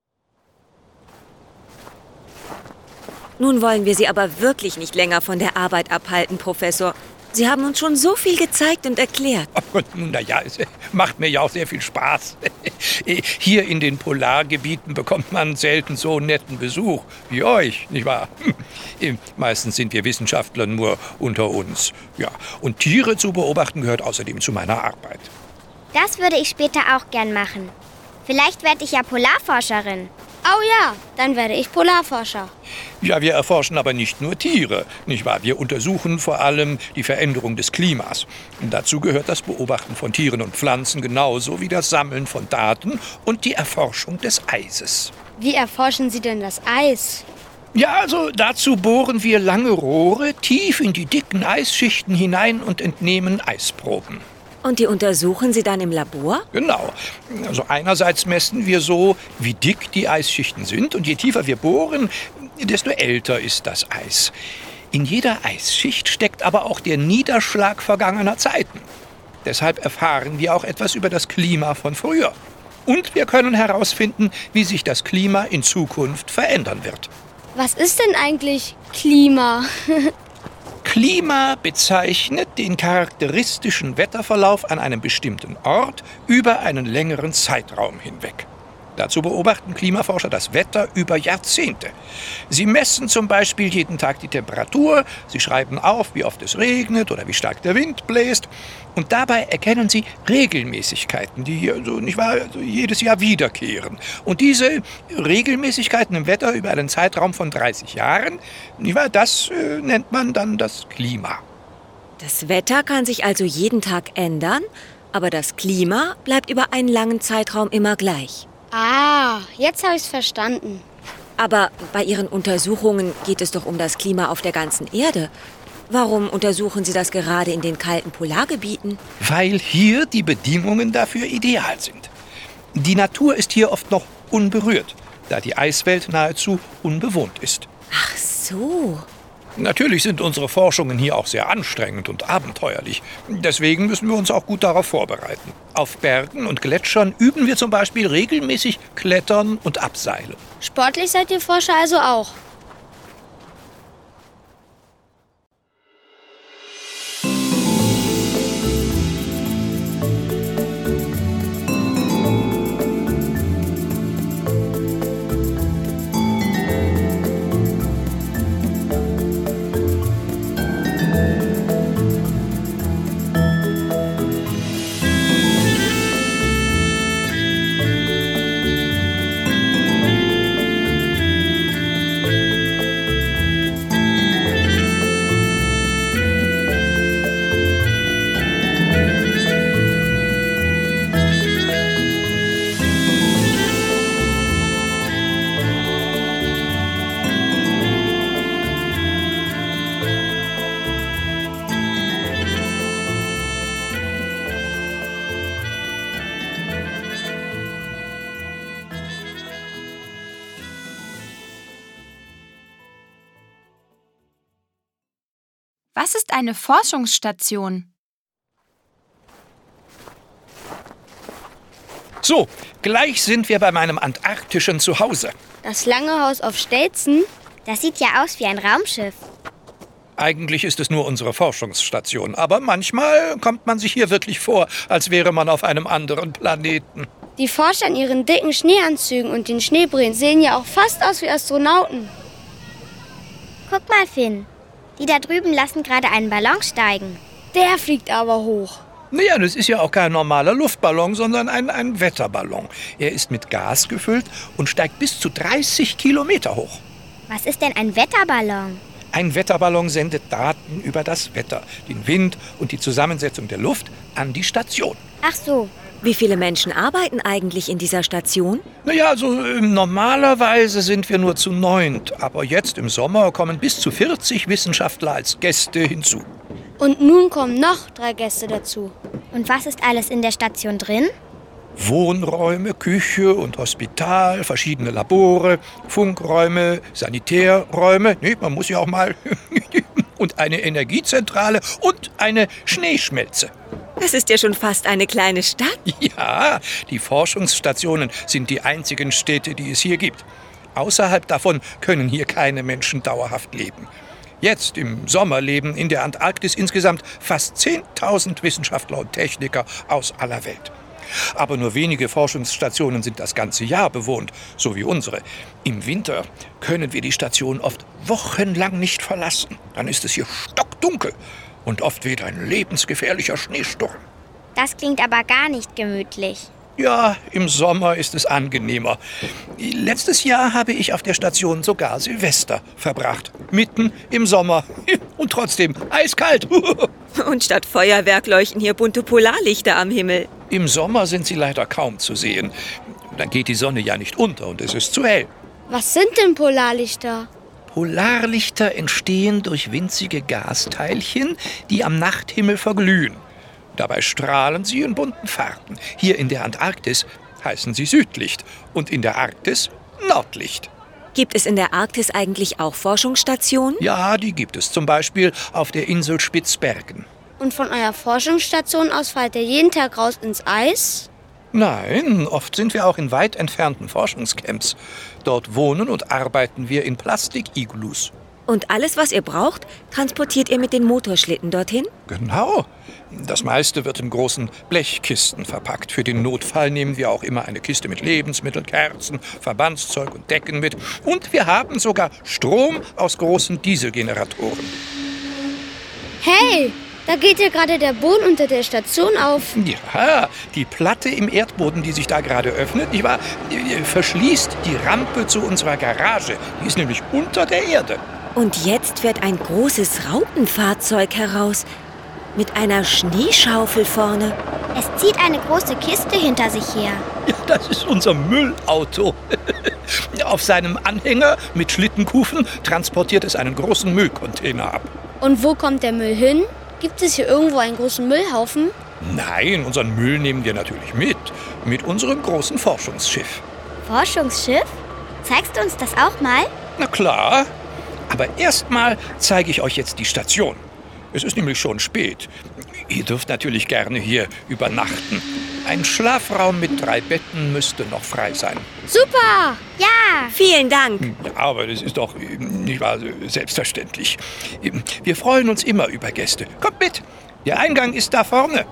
Nun wollen wir Sie aber wirklich nicht länger von der Arbeit abhalten, Professor. Sie haben uns schon so viel gezeigt und erklärt. Oh, na ja, es macht mir ja auch sehr viel Spaß. Hier in den Polargebieten bekommt man selten so netten Besuch wie euch, nicht wahr? Meistens sind wir Wissenschaftler nur unter uns. Ja, und Tiere zu beobachten gehört außerdem zu meiner Arbeit. Das würde ich später auch gern machen. Vielleicht werde ich ja Polarforscherin. Oh ja, dann werde ich Polarforscher. Ja, wir erforschen aber nicht nur Tiere, nicht wahr? Wir untersuchen vor allem die Veränderung des Klimas. Und dazu gehört das Beobachten von Tieren und Pflanzen genauso wie das Sammeln von Daten und die Erforschung des Eises. Wie erforschen Sie denn das Eis? Ja, also dazu bohren wir lange Rohre tief in die dicken Eisschichten hinein und entnehmen Eisproben. Und die untersuchen Sie dann im Labor? Genau. Also einerseits messen wir so, wie dick die Eisschichten sind. Und je tiefer wir bohren, desto älter ist das Eis. In jeder Eisschicht steckt aber auch der Niederschlag vergangener Zeiten. Deshalb erfahren wir auch etwas über das Klima von früher. Und wir können herausfinden, wie sich das Klima in Zukunft verändern wird. Was ist denn eigentlich Klima? Klima bezeichnet den charakteristischen Wetterverlauf an einem bestimmten Ort über einen längeren Zeitraum hinweg. Dazu beobachten Klimaforscher das Wetter über Jahrzehnte. Sie messen zum Beispiel jeden Tag die Temperatur, sie schreiben auf, wie oft es regnet oder wie stark der Wind bläst. Und dabei erkennen sie Regelmäßigkeiten, die also, nicht wahr, also jedes Jahr wiederkehren. Und diese Regelmäßigkeiten im Wetter über einen Zeitraum von dreißig Jahren, nicht wahr, das äh, nennt man dann das Klima. Das Wetter kann sich also jeden Tag ändern, aber das Klima bleibt über einen langen Zeitraum immer gleich. Ah, jetzt habe ich es verstanden. Aber bei Ihren Untersuchungen geht es doch um das Klima auf der ganzen Erde. Warum untersuchen Sie das gerade in den kalten Polargebieten? Weil hier die Bedingungen dafür ideal sind. Die Natur ist hier oft noch unberührt, da die Eiswelt nahezu unbewohnt ist. Ach so. Natürlich sind unsere Forschungen hier auch sehr anstrengend und abenteuerlich. Deswegen müssen wir uns auch gut darauf vorbereiten. Auf Bergen und Gletschern üben wir zum Beispiel regelmäßig Klettern und Abseilen. Sportlich seid ihr Forscher also auch. Was ist eine Forschungsstation? So, gleich sind wir bei meinem antarktischen Zuhause. Das lange Haus auf Stelzen? Das sieht ja aus wie ein Raumschiff. Eigentlich ist es nur unsere Forschungsstation, aber manchmal kommt man sich hier wirklich vor, als wäre man auf einem anderen Planeten. Die Forscher in ihren dicken Schneeanzügen und den Schneebrillen sehen ja auch fast aus wie Astronauten. Guck mal, Finn. Die da drüben lassen gerade einen Ballon steigen. Der fliegt aber hoch. Naja, das ist ja auch kein normaler Luftballon, sondern ein, ein Wetterballon. Er ist mit Gas gefüllt und steigt bis zu dreißig Kilometer hoch. Was ist denn ein Wetterballon? Ein Wetterballon sendet Daten über das Wetter, den Wind und die Zusammensetzung der Luft an die Station. Ach so. Wie viele Menschen arbeiten eigentlich in dieser Station? Naja, also äh, normalerweise sind wir nur zu neunt. Aber jetzt im Sommer kommen bis zu vierzig Wissenschaftler als Gäste hinzu. Und nun kommen noch drei Gäste dazu. Und was ist alles in der Station drin? Wohnräume, Küche und Hospital, verschiedene Labore, Funkräume, Sanitärräume. Nee, man muss ja auch mal. Und eine Energiezentrale und eine Schneeschmelze. Das ist ja schon fast eine kleine Stadt. Ja, die Forschungsstationen sind die einzigen Städte, die es hier gibt. Außerhalb davon können hier keine Menschen dauerhaft leben. Jetzt im Sommer leben in der Antarktis insgesamt fast zehntausend Wissenschaftler und Techniker aus aller Welt. Aber nur wenige Forschungsstationen sind das ganze Jahr bewohnt, so wie unsere. Im Winter können wir die Station oft wochenlang nicht verlassen. Dann ist es hier stockdunkel und oft weht ein lebensgefährlicher Schneesturm. Das klingt aber gar nicht gemütlich. Ja, im Sommer ist es angenehmer. Letztes Jahr habe ich auf der Station sogar Silvester verbracht. Mitten im Sommer. Und trotzdem eiskalt. Und statt Feuerwerk leuchten hier bunte Polarlichter am Himmel. Im Sommer sind sie leider kaum zu sehen. Dann geht die Sonne ja nicht unter und es ist zu hell. Was sind denn Polarlichter? Polarlichter entstehen durch winzige Gasteilchen, die am Nachthimmel verglühen. Dabei strahlen sie in bunten Farben. Hier in der Antarktis heißen sie Südlicht und in der Arktis Nordlicht. Gibt es in der Arktis eigentlich auch Forschungsstationen? Ja, die gibt es. Zum Beispiel auf der Insel Spitzbergen. Und von eurer Forschungsstation aus fahrt ihr jeden Tag raus ins Eis? Nein, oft sind wir auch in weit entfernten Forschungscamps. Dort wohnen und arbeiten wir in Plastik-Iglus. Und alles, was ihr braucht, transportiert ihr mit den Motorschlitten dorthin? Genau. Das meiste wird in großen Blechkisten verpackt. Für den Notfall nehmen wir auch immer eine Kiste mit Lebensmitteln, Kerzen, Verbandszeug und Decken mit. Und wir haben sogar Strom aus großen Dieselgeneratoren. Hey, da geht ja gerade der Boden unter der Station auf. Ja, die Platte im Erdboden, die sich da gerade öffnet, die war, die verschließt die Rampe zu unserer Garage. Die ist nämlich unter der Erde. Und jetzt fährt ein großes Raupenfahrzeug heraus. Mit einer Schneeschaufel vorne. Es zieht eine große Kiste hinter sich her. Ja, das ist unser Müllauto. Auf seinem Anhänger mit Schlittenkufen transportiert es einen großen Müllcontainer ab. Und wo kommt der Müll hin? Gibt es hier irgendwo einen großen Müllhaufen? Nein, unseren Müll nehmen wir natürlich mit. Mit unserem großen Forschungsschiff. Forschungsschiff? Zeigst du uns das auch mal? Na klar. Aber erstmal zeige ich euch jetzt die Station. Es ist nämlich schon spät. Ihr dürft natürlich gerne hier übernachten. Ein Schlafraum mit drei Betten müsste noch frei sein. Super! Ja! Vielen Dank. Ja, aber das ist doch nicht wahr, selbstverständlich. Wir freuen uns immer über Gäste. Kommt mit! Der Eingang ist da vorne.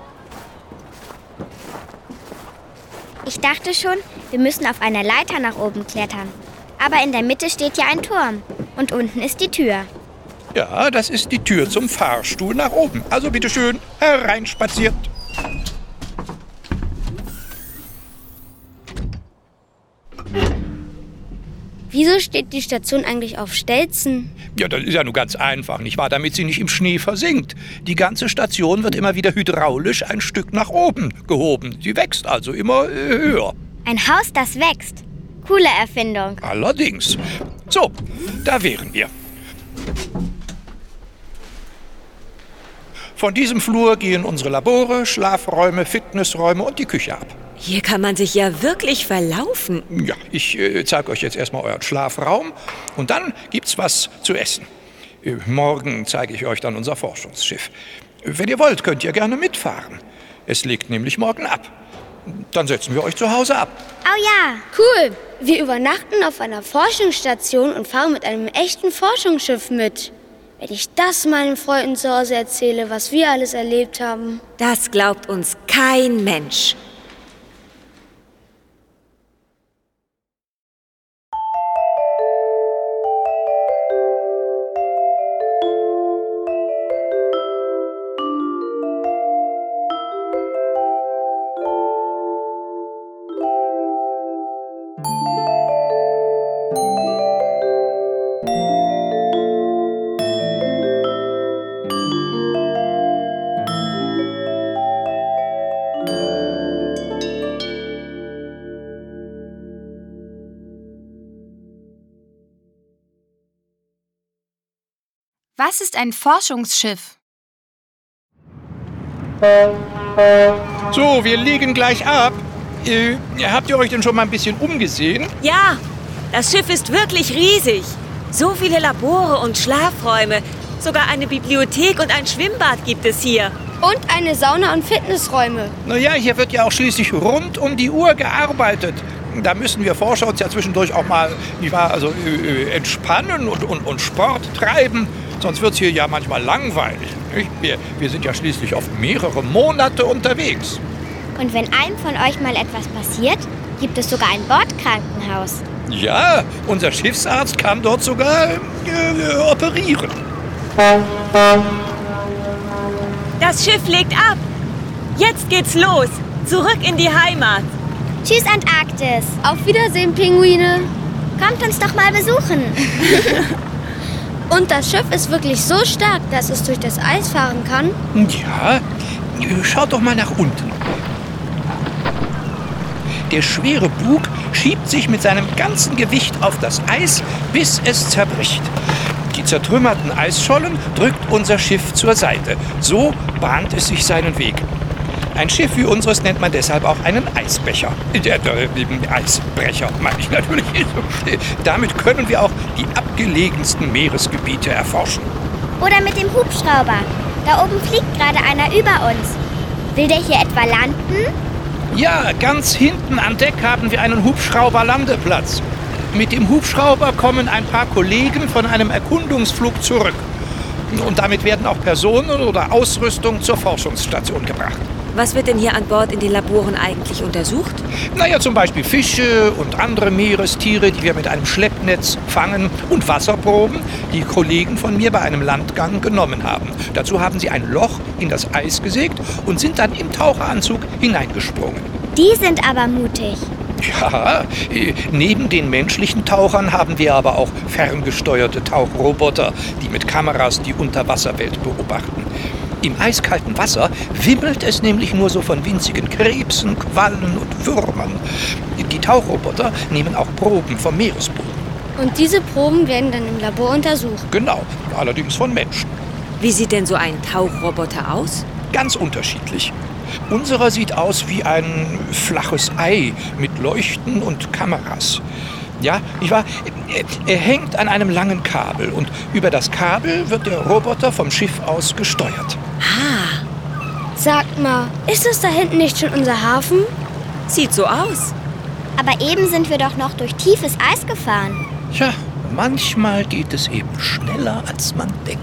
Ich dachte schon, wir müssen auf einer Leiter nach oben klettern. Aber in der Mitte steht ja ein Turm. Und unten ist die Tür. Ja, das ist die Tür zum Fahrstuhl nach oben. Also bitteschön, hereinspaziert. Wieso steht die Station eigentlich auf Stelzen? Ja, das ist ja nur ganz einfach, nicht wahr? Damit sie nicht im Schnee versinkt. Die ganze Station wird immer wieder hydraulisch ein Stück nach oben gehoben. Sie wächst also immer äh, höher. Ein Haus, das wächst. Coole Erfindung. Allerdings. So, da wären wir. Von diesem Flur gehen unsere Labore, Schlafräume, Fitnessräume und die Küche ab. Hier kann man sich ja wirklich verlaufen. Ja, ich äh, zeige euch jetzt erstmal euren Schlafraum und dann gibt's was zu essen. Äh, morgen zeige ich euch dann unser Forschungsschiff. Wenn ihr wollt, könnt ihr gerne mitfahren. Es legt nämlich morgen ab. Dann setzen wir euch zu Hause ab. Oh ja. Cool! Wir übernachten auf einer Forschungsstation und fahren mit einem echten Forschungsschiff mit. Wenn ich das meinen Freunden zu Hause erzähle, was wir alles erlebt haben. Das glaubt uns kein Mensch. Was ist ein Forschungsschiff? So, wir legen gleich ab. Äh, habt ihr euch denn schon mal ein bisschen umgesehen? Ja, das Schiff ist wirklich riesig. So viele Labore und Schlafräume. Sogar eine Bibliothek und ein Schwimmbad gibt es hier. Und eine Sauna und Fitnessräume. Naja, hier wird ja auch schließlich rund um die Uhr gearbeitet. Da müssen wir Forscher uns ja zwischendurch auch mal, nicht wahr, also äh, entspannen und, und, und Sport treiben. Sonst wird es hier ja manchmal langweilig. Nicht? Wir, wir sind ja schließlich oft mehrere Monate unterwegs. Und wenn einem von euch mal etwas passiert, gibt es sogar ein Bordkrankenhaus. Ja, unser Schiffsarzt kann dort sogar äh, operieren. Das Schiff legt ab. Jetzt geht's los. Zurück in die Heimat. Tschüss, Antarktis. Auf Wiedersehen, Pinguine. Kommt uns doch mal besuchen. Und das Schiff ist wirklich so stark, dass es durch das Eis fahren kann? Ja, schaut doch mal nach unten. Der schwere Bug schiebt sich mit seinem ganzen Gewicht auf das Eis, bis es zerbricht. Die zertrümmerten Eisschollen drückt unser Schiff zur Seite. So bahnt es sich seinen Weg. Ein Schiff wie unseres nennt man deshalb auch einen Eisbecher. Der, der, der Eisbrecher, meine ich natürlich. Damit können wir auch die abgelegensten Meeresgebiete erforschen. Oder mit dem Hubschrauber. Da oben fliegt gerade einer über uns. Will der hier etwa landen? Ja, ganz hinten an Deck haben wir einen Hubschrauberlandeplatz. Mit dem Hubschrauber kommen ein paar Kollegen von einem Erkundungsflug zurück. Und damit werden auch Personen oder Ausrüstung zur Forschungsstation gebracht. Was wird denn hier an Bord in den Laboren eigentlich untersucht? Naja, zum Beispiel Fische und andere Meerestiere, die wir mit einem Schleppnetz fangen, und Wasserproben, die Kollegen von mir bei einem Landgang genommen haben. Dazu haben sie ein Loch in das Eis gesägt und sind dann im Taucheranzug hineingesprungen. Die sind aber mutig. Ja, äh, neben den menschlichen Tauchern haben wir aber auch ferngesteuerte Tauchroboter, die mit Kameras die Unterwasserwelt beobachten. Im eiskalten Wasser wimmelt es nämlich nur so von winzigen Krebsen, Quallen und Würmern. Die Tauchroboter nehmen auch Proben vom Meeresboden. Und diese Proben werden dann im Labor untersucht. Genau, allerdings von Menschen. Wie sieht denn so ein Tauchroboter aus? Ganz unterschiedlich. Unserer sieht aus wie ein flaches Ei mit Leuchten und Kameras. Ja, ich war, er hängt an einem langen Kabel und über das Kabel wird der Roboter vom Schiff aus gesteuert. Ah, Sagt mal, ist das da hinten nicht schon unser Hafen? sieht so aus. Aber eben sind wir doch noch durch tiefes Eis gefahren. Tja, manchmal geht es eben schneller, als man denkt.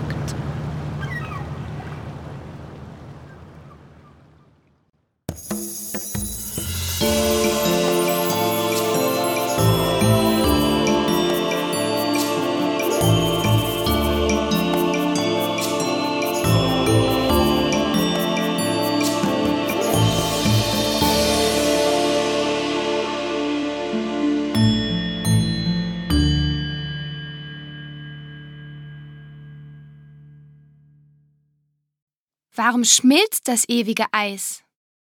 Warum schmilzt das ewige Eis?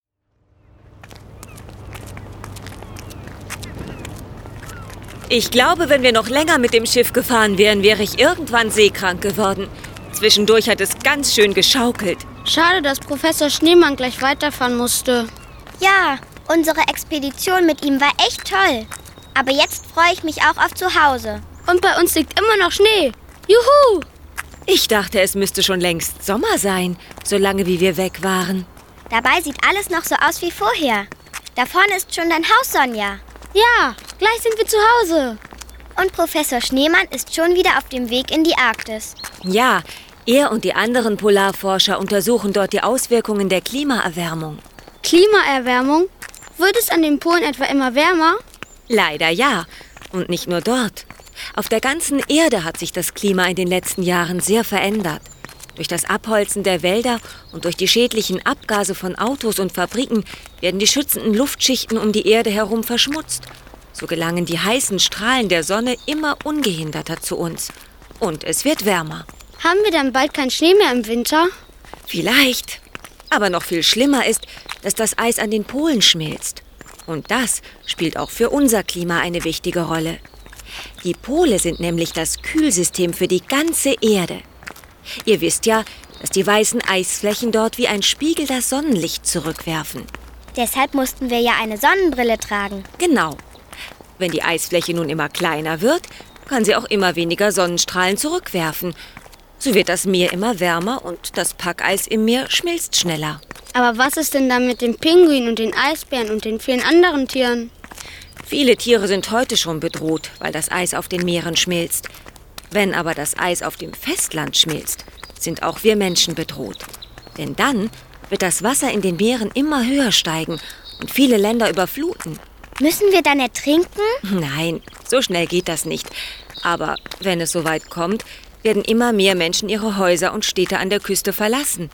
Ich glaube, wenn wir noch länger mit dem Schiff gefahren wären, wäre ich irgendwann seekrank geworden. Zwischendurch hat es ganz schön geschaukelt. Schade, dass Professor Schneemann gleich weiterfahren musste. Ja, unsere Expedition mit ihm war echt toll. Aber jetzt freue ich mich auch auf zu Hause. Und bei uns liegt immer noch Schnee. Juhu! Ich dachte, es müsste schon längst Sommer sein, solange wie wir weg waren. Dabei sieht alles noch so aus wie vorher. Da vorne ist schon dein Haus, Sonja. Ja, gleich sind wir zu Hause. Und Professor Schneemann ist schon wieder auf dem Weg in die Arktis. Ja, er und die anderen Polarforscher untersuchen dort die Auswirkungen der Klimaerwärmung. Klimaerwärmung? Wird es an den Polen etwa immer wärmer? Leider ja. Und nicht nur dort. Auf der ganzen Erde hat sich das Klima in den letzten Jahren sehr verändert. Durch das Abholzen der Wälder und durch die schädlichen Abgase von Autos und Fabriken werden die schützenden Luftschichten um die Erde herum verschmutzt. So gelangen die heißen Strahlen der Sonne immer ungehinderter zu uns. Und es wird wärmer. Haben wir dann bald keinen Schnee mehr im Winter? Vielleicht. Aber noch viel schlimmer ist, dass das Eis an den Polen schmilzt. Und das spielt auch für unser Klima eine wichtige Rolle. Die Pole sind nämlich das Kühlsystem für die ganze Erde. Ihr wisst ja, dass die weißen Eisflächen dort wie ein Spiegel das Sonnenlicht zurückwerfen. Deshalb mussten wir ja eine Sonnenbrille tragen. Genau. Wenn die Eisfläche nun immer kleiner wird, kann sie auch immer weniger Sonnenstrahlen zurückwerfen. So wird das Meer immer wärmer und das Packeis im Meer schmilzt schneller. Aber was ist denn da mit den Pinguinen und den Eisbären und den vielen anderen Tieren? Viele Tiere sind heute schon bedroht, weil das Eis auf den Meeren schmilzt. Wenn aber das Eis auf dem Festland schmilzt, sind auch wir Menschen bedroht. Denn dann wird das Wasser in den Meeren immer höher steigen und viele Länder überfluten. Müssen wir dann ertrinken? Nein, so schnell geht das nicht. Aber wenn es soweit kommt, werden immer mehr Menschen ihre Häuser und Städte an der Küste verlassen.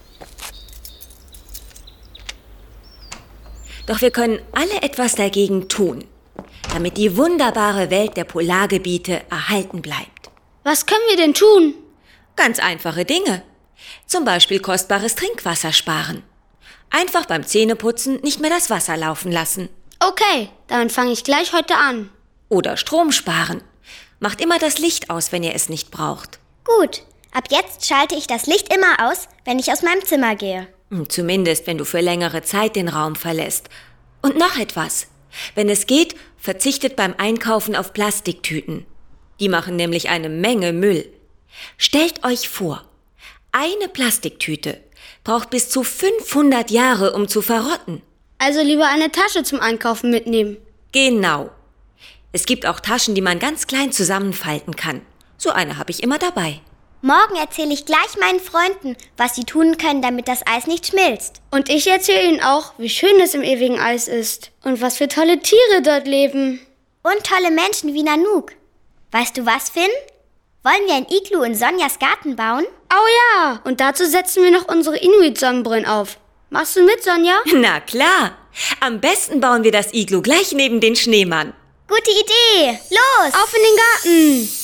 Doch wir können alle etwas dagegen tun, damit die wunderbare Welt der Polargebiete erhalten bleibt. Was können wir denn tun? Ganz einfache Dinge. Zum Beispiel kostbares Trinkwasser sparen. Einfach beim Zähneputzen nicht mehr das Wasser laufen lassen. Okay, damit fange ich gleich heute an. Oder Strom sparen. Macht immer das Licht aus, wenn ihr es nicht braucht. Gut, ab jetzt schalte ich das Licht immer aus, wenn ich aus meinem Zimmer gehe. Zumindest, wenn du für längere Zeit den Raum verlässt. Und noch etwas. Wenn es geht, verzichtet beim Einkaufen auf Plastiktüten. Die machen nämlich eine Menge Müll. Stellt euch vor, eine Plastiktüte braucht bis zu fünfhundert Jahre, um zu verrotten. Also lieber eine Tasche zum Einkaufen mitnehmen. Genau. Es gibt auch Taschen, die man ganz klein zusammenfalten kann. So eine habe ich immer dabei. Morgen erzähle ich gleich meinen Freunden, was sie tun können, damit das Eis nicht schmilzt. Und ich erzähle Ihnen auch, wie schön es im ewigen Eis ist. Und was für tolle Tiere dort leben. Und tolle Menschen wie Nanook. Weißt du was, Finn? Wollen wir ein Iglu in Sonjas Garten bauen? Oh ja, und dazu setzen wir noch unsere Inuit-Sonnenbrillen auf. Machst du mit, Sonja? Na klar. Am besten bauen wir das Iglu gleich neben den Schneemann. Gute Idee. Los! Auf in den Garten!